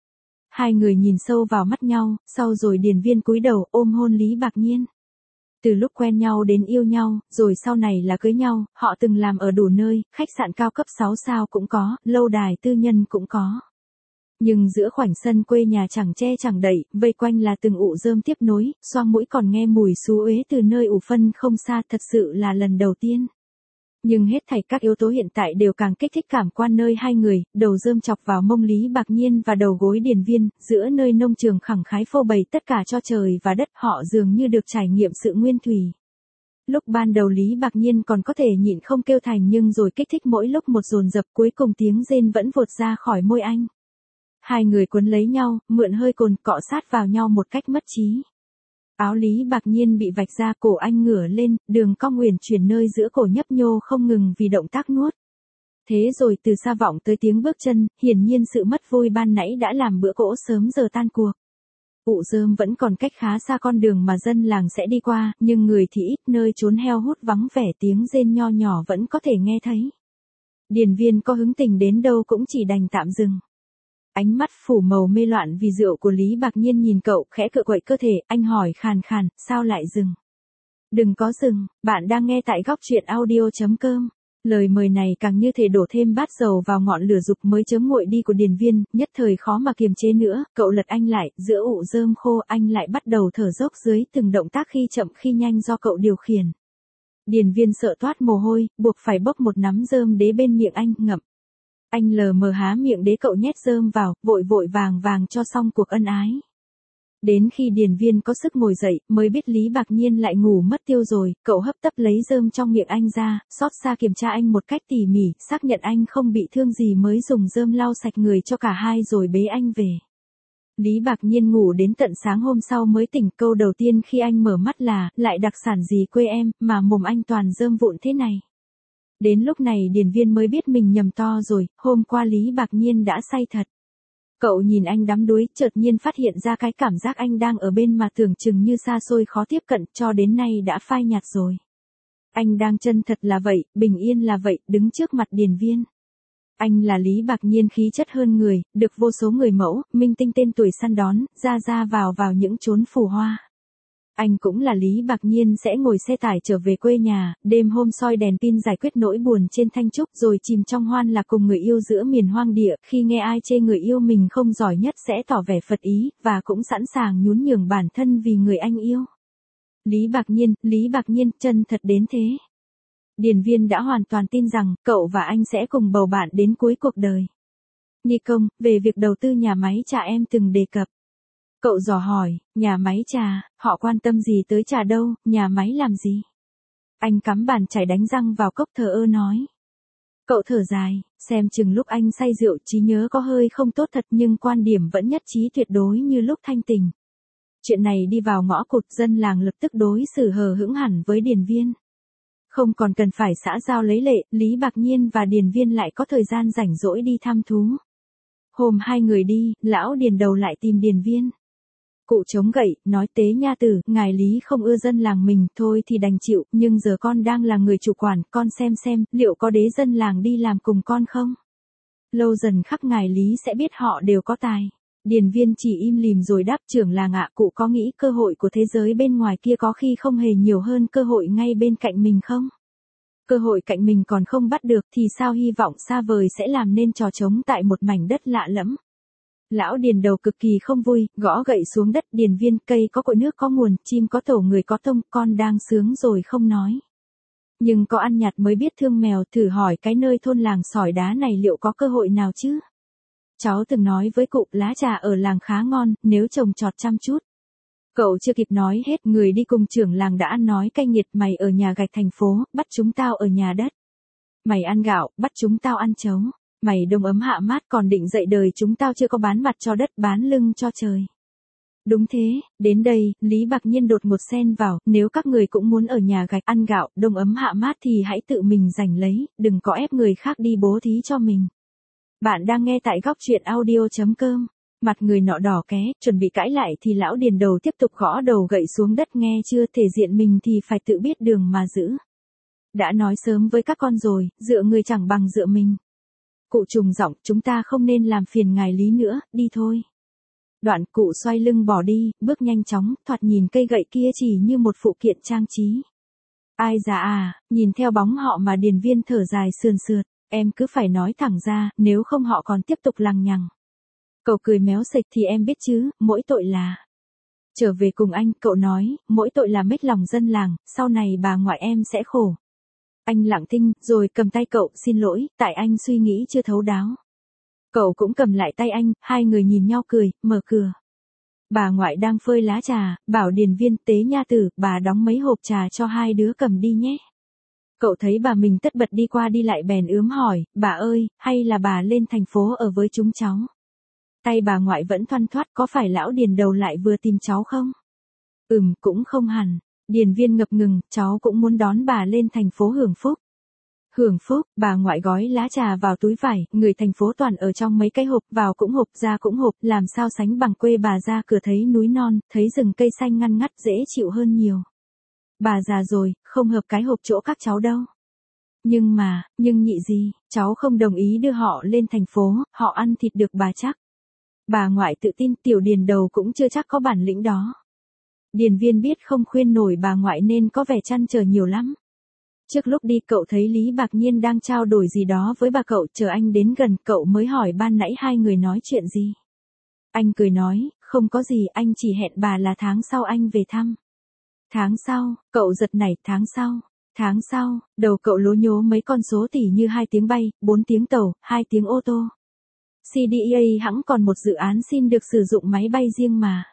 Hai người nhìn sâu vào mắt nhau, sau rồi Điền Viên cúi đầu ôm hôn Lý Bạc Nhiên. Từ lúc quen nhau đến yêu nhau, rồi sau này là cưới nhau, họ từng làm ở đủ nơi, khách sạn cao cấp 6 sao cũng có, lâu đài tư nhân cũng có. Nhưng giữa khoảnh sân quê nhà chẳng che chẳng đậy, vây quanh là từng ụ rơm tiếp nối, xoang mũi còn nghe mùi xú uế từ nơi ủ phân không xa, thật sự là lần đầu tiên. Nhưng hết thảy các yếu tố hiện tại đều càng kích thích cảm quan nơi hai người, đầu rơm chọc vào mông Lý Bạc Nhiên và đầu gối Điền Viên, giữa nơi nông trường khẳng khái phô bày tất cả cho trời và đất, họ dường như được trải nghiệm sự nguyên thủy. Lúc ban đầu Lý Bạc Nhiên còn có thể nhịn không kêu thành, nhưng rồi kích thích mỗi lúc một dồn dập, cuối cùng tiếng rên vẫn vụt ra khỏi môi anh. Hai người quấn lấy nhau, mượn hơi cồn, cọ sát vào nhau một cách mất trí. Áo Lý Bạc Nhiên bị vạch ra, cổ anh ngửa lên, đường cong uyển chuyển nơi giữa cổ nhấp nhô không ngừng vì động tác nuốt. Thế rồi từ xa vọng tới tiếng bước chân, hiển nhiên sự mất vui ban nãy đã làm bữa cỗ sớm giờ tan cuộc. Ụ rơm vẫn còn cách khá xa con đường mà dân làng sẽ đi qua, nhưng người thì ít, nơi trốn heo hút vắng vẻ, tiếng rên nho nhỏ vẫn có thể nghe thấy. Điền Viên có hứng tình đến đâu cũng chỉ đành tạm dừng. Ánh mắt phủ màu mê loạn vì rượu của Lý Bạc Nhiên nhìn cậu, khẽ cựa quậy cơ thể, anh hỏi khàn khàn, sao lại dừng? Đừng có dừng, bạn đang nghe tại góc truyện audio.com. Lời mời này càng như thể đổ thêm bát dầu vào ngọn lửa dục mới chớm nguội đi của Điền Viên, nhất thời khó mà kiềm chế nữa, cậu lật anh lại, giữa ụ rơm khô anh lại bắt đầu thở dốc dưới từng động tác khi chậm khi nhanh do cậu điều khiển. Điền Viên sợ toát mồ hôi, buộc phải bốc một nắm rơm đế bên miệng anh, ngậm. Anh lờ mờ há miệng đế cậu nhét rơm vào, vội vội vàng vàng cho xong cuộc ân ái. Đến khi Điền Viên có sức ngồi dậy, mới biết Lý Bạc Nhiên lại ngủ mất tiêu rồi, cậu hấp tấp lấy rơm trong miệng anh ra, xót xa kiểm tra anh một cách tỉ mỉ, xác nhận anh không bị thương gì mới dùng rơm lau sạch người cho cả hai rồi bế anh về. Lý Bạc Nhiên ngủ đến tận sáng hôm sau mới tỉnh, câu đầu tiên khi anh mở mắt là, lại đặc sản gì quê em, mà mồm anh toàn rơm vụn thế này. Đến lúc này Điền Viên mới biết mình nhầm to rồi, hôm qua Lý Bạc Nhiên đã say thật. Cậu nhìn anh đắm đuối, chợt nhiên phát hiện ra cái cảm giác anh đang ở bên mà tưởng chừng như xa xôi khó tiếp cận, cho đến nay đã phai nhạt rồi. Anh đang chân thật là vậy, bình yên là vậy, đứng trước mặt Điền Viên. Anh là Lý Bạc Nhiên khí chất hơn người, được vô số người mẫu, minh tinh tên tuổi săn đón, ra vào những chốn phù hoa. Anh cũng là Lý Bạc Nhiên sẽ ngồi xe tải trở về quê nhà, đêm hôm soi đèn pin giải quyết nỗi buồn trên Thanh Trúc rồi chìm trong hoan lạc cùng người yêu giữa miền hoang địa, khi nghe ai chê người yêu mình không giỏi nhất sẽ tỏ vẻ phật ý, và cũng sẵn sàng nhún nhường bản thân vì người anh yêu. Lý Bạc Nhiên, chân thật đến thế. Điền Viên đã hoàn toàn tin rằng, cậu và anh sẽ cùng bầu bạn đến cuối cuộc đời. Ni Công, về việc đầu tư nhà máy trà em từng đề cập. Cậu dò hỏi, nhà máy trà, họ quan tâm gì tới trà đâu, nhà máy làm gì? Anh cắm bàn chải đánh răng vào cốc thờ ơ nói. Cậu thở dài, xem chừng lúc anh say rượu trí nhớ có hơi không tốt thật nhưng quan điểm vẫn nhất trí tuyệt đối như lúc thanh tình. Chuyện này đi vào ngõ cụt, dân làng lập tức đối xử hờ hững hẳn với Điền Viên. Không còn cần phải xã giao lấy lệ, Lý Bạc Nhiên và Điền Viên lại có thời gian rảnh rỗi đi thăm thú. Hôm hai người đi, lão Điền đầu lại tìm Điền Viên. Cụ chống gậy, nói tế nha tử, ngài Lý không ưa dân làng mình, thôi thì đành chịu, nhưng giờ con đang là người chủ quản, con xem, liệu có đế dân làng đi làm cùng con không? Lâu dần khắc ngài Lý sẽ biết họ đều có tài. Điền Viên chỉ im lìm rồi đáp, trưởng làng ạ, cụ có nghĩ cơ hội của thế giới bên ngoài kia có khi không hề nhiều hơn cơ hội ngay bên cạnh mình không? Cơ hội cạnh mình còn không bắt được thì sao hy vọng xa vời sẽ làm nên trò trống tại một mảnh đất lạ lẫm. Lão Điền đầu cực kỳ không vui, gõ gậy xuống đất. Điền Viên, cây có cội nước có nguồn, chim có tổ người có tông, con đang sướng rồi không nói. Nhưng có ăn nhạt mới biết thương mèo, thử hỏi cái nơi thôn làng sỏi đá này liệu có cơ hội nào chứ? Cháu từng nói với cụ, lá trà ở làng khá ngon, nếu trồng trọt chăm chút. Cậu chưa kịp nói hết, người đi cùng trưởng làng đã ăn nói cay nghiệt, mày ở nhà gạch thành phố, bắt chúng tao ở nhà đất. Mày ăn gạo, bắt chúng tao ăn chấu. Mày đông ấm hạ mát còn định dậy đời chúng tao chưa có bán mặt cho đất bán lưng cho trời. Đúng thế, đến đây, Lý Bạc Nhiên đột ngột xen vào, nếu các người cũng muốn ở nhà gạch ăn gạo, đông ấm hạ mát thì hãy tự mình giành lấy, đừng có ép người khác đi bố thí cho mình. Bạn đang nghe tại góc truyện audio.com. Mặt người nọ đỏ ké, chuẩn bị cãi lại thì lão Điền đầu tiếp tục gõ đầu gậy xuống đất, nghe chưa, thể diện mình thì phải tự biết đường mà giữ. Đã nói sớm với các con rồi, dựa người chẳng bằng dựa mình. Cụ trùng giọng, chúng ta không nên làm phiền ngài Lý nữa, đi thôi. Đoạn cụ xoay lưng bỏ đi, bước nhanh chóng, thoạt nhìn cây gậy kia chỉ như một phụ kiện trang trí. Ai già à, nhìn theo bóng họ mà Điền Viên thở dài sườn sượt, em cứ phải nói thẳng ra, nếu không họ còn tiếp tục lằng nhằng. Cậu cười méo sệch, thì em biết chứ, mỗi tội là. Trở về cùng anh, cậu nói, mỗi tội là mếch lòng dân làng, sau này bà ngoại em sẽ khổ. Anh lặng thinh, rồi cầm tay cậu, xin lỗi, tại anh suy nghĩ chưa thấu đáo. Cậu cũng cầm lại tay anh, hai người nhìn nhau cười, mở cửa. Bà ngoại đang phơi lá trà, bảo Điền Viên, tế nha tử, bà đóng mấy hộp trà cho hai đứa cầm đi nhé. Cậu thấy bà mình tất bật đi qua đi lại bèn ướm hỏi, bà ơi, hay là bà lên thành phố ở với chúng cháu? Tay bà ngoại vẫn thoăn thoắt, có phải lão Điền đầu lại vừa tìm cháu không? Cũng không hẳn. Điền Viên ngập ngừng, cháu cũng muốn đón bà lên thành phố hưởng phúc. Hưởng phúc, bà ngoại gói lá trà vào túi vải, người thành phố toàn ở trong mấy cái hộp, vào cũng hộp, ra cũng hộp, làm sao sánh bằng quê bà, ra cửa thấy núi non, thấy rừng cây xanh ngăn ngắt, dễ chịu hơn nhiều. Bà già rồi, không hợp cái hộp chỗ các cháu đâu. Nhưng nhị gì, cháu không đồng ý đưa họ lên thành phố, họ ăn thịt được bà chắc. Bà ngoại tự tin Tiểu Điền đầu cũng chưa chắc có bản lĩnh đó. Điền Viên biết không khuyên nổi bà ngoại nên có vẻ trăn trở nhiều lắm. Trước lúc đi cậu thấy Lý Bạc Nhiên đang trao đổi gì đó với bà cậu, chờ anh đến gần cậu mới hỏi ban nãy hai người nói chuyện gì. Anh cười nói, không có gì, anh chỉ hẹn bà là tháng sau anh về thăm. Tháng sau, cậu giật nảy, tháng sau, đầu cậu lố nhố mấy con số tỉ như 2 tiếng bay, 4 tiếng tàu, 2 tiếng ô tô. CDEA hẵng còn một dự án xin được sử dụng máy bay riêng mà.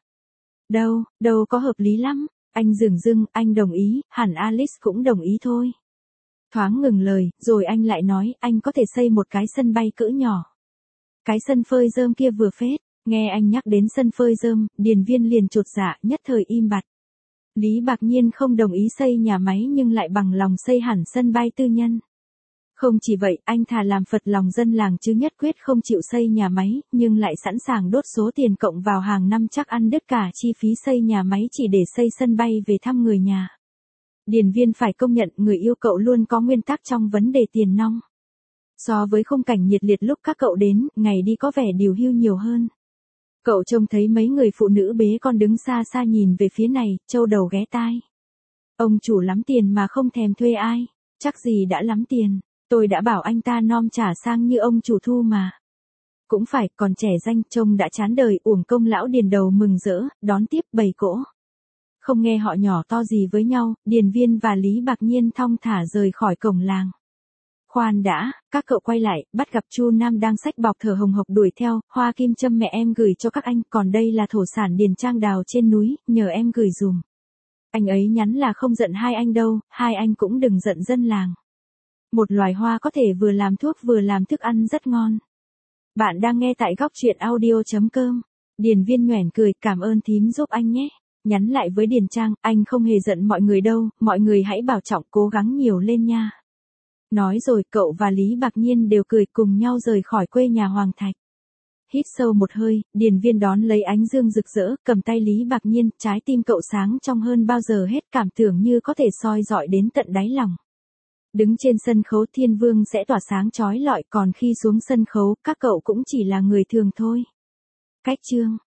Đâu có hợp lý lắm. Anh dửng dưng, anh đồng ý, hẳn Alice cũng đồng ý thôi. Thoáng ngừng lời, rồi anh lại nói, anh có thể xây một cái sân bay cỡ nhỏ. Cái sân phơi rơm kia vừa phết. Nghe anh nhắc đến sân phơi rơm, Điền Viên liền chột dạ, nhất thời im bặt. Lý Bạc Nhiên không đồng ý xây nhà máy nhưng lại bằng lòng xây hẳn sân bay tư nhân. Không chỉ vậy, anh thà làm phật lòng dân làng chứ nhất quyết không chịu xây nhà máy, nhưng lại sẵn sàng đốt số tiền cộng vào hàng năm chắc ăn đứt cả chi phí xây nhà máy chỉ để xây sân bay về thăm người nhà. Điền Viên phải công nhận người yêu cậu luôn có nguyên tắc trong vấn đề tiền nong. So với khung cảnh nhiệt liệt lúc các cậu đến, ngày đi có vẻ điều hưu nhiều hơn. Cậu trông thấy mấy người phụ nữ bế con đứng xa xa nhìn về phía này, trâu đầu ghé tai. Ông chủ lắm tiền mà không thèm thuê ai, chắc gì đã lắm tiền, tôi đã bảo anh ta nom trả sang như ông chủ thu mà. Cũng phải, còn trẻ danh, trông đã chán đời, uổng công lão Điền đầu mừng rỡ, đón tiếp bầy cỗ. Không nghe họ nhỏ to gì với nhau, Điền Viên và Lý Bạc Nhiên thong thả rời khỏi cổng làng. Khoan đã, các cậu quay lại, bắt gặp Chu Nam đang xách bọc thở hồng hộc đuổi theo, hoa kim châm mẹ em gửi cho các anh, còn đây là thổ sản điền trang đào trên núi, nhờ em gửi dùm. Anh ấy nhắn là không giận hai anh đâu, hai anh cũng đừng giận dân làng. Một loài hoa có thể vừa làm thuốc vừa làm thức ăn rất ngon. Bạn đang nghe tại góc truyện audio.com. Điền Viên nhoẻn cười, cảm ơn thím giúp anh nhé. Nhắn lại với Điền Trang, anh không hề giận mọi người đâu, mọi người hãy bảo trọng cố gắng nhiều lên nha. Nói rồi cậu và Lý Bạc Nhiên đều cười cùng nhau rời khỏi quê nhà Hoàng Thạch. Hít sâu một hơi, Điền Viên đón lấy ánh dương rực rỡ, cầm tay Lý Bạc Nhiên, trái tim cậu sáng trong hơn bao giờ hết, cảm tưởng như có thể soi dọi đến tận đáy lòng. Đứng trên sân khấu Thiên Vương sẽ tỏa sáng chói lọi, còn khi xuống sân khấu, các cậu cũng chỉ là người thường thôi. Cách chương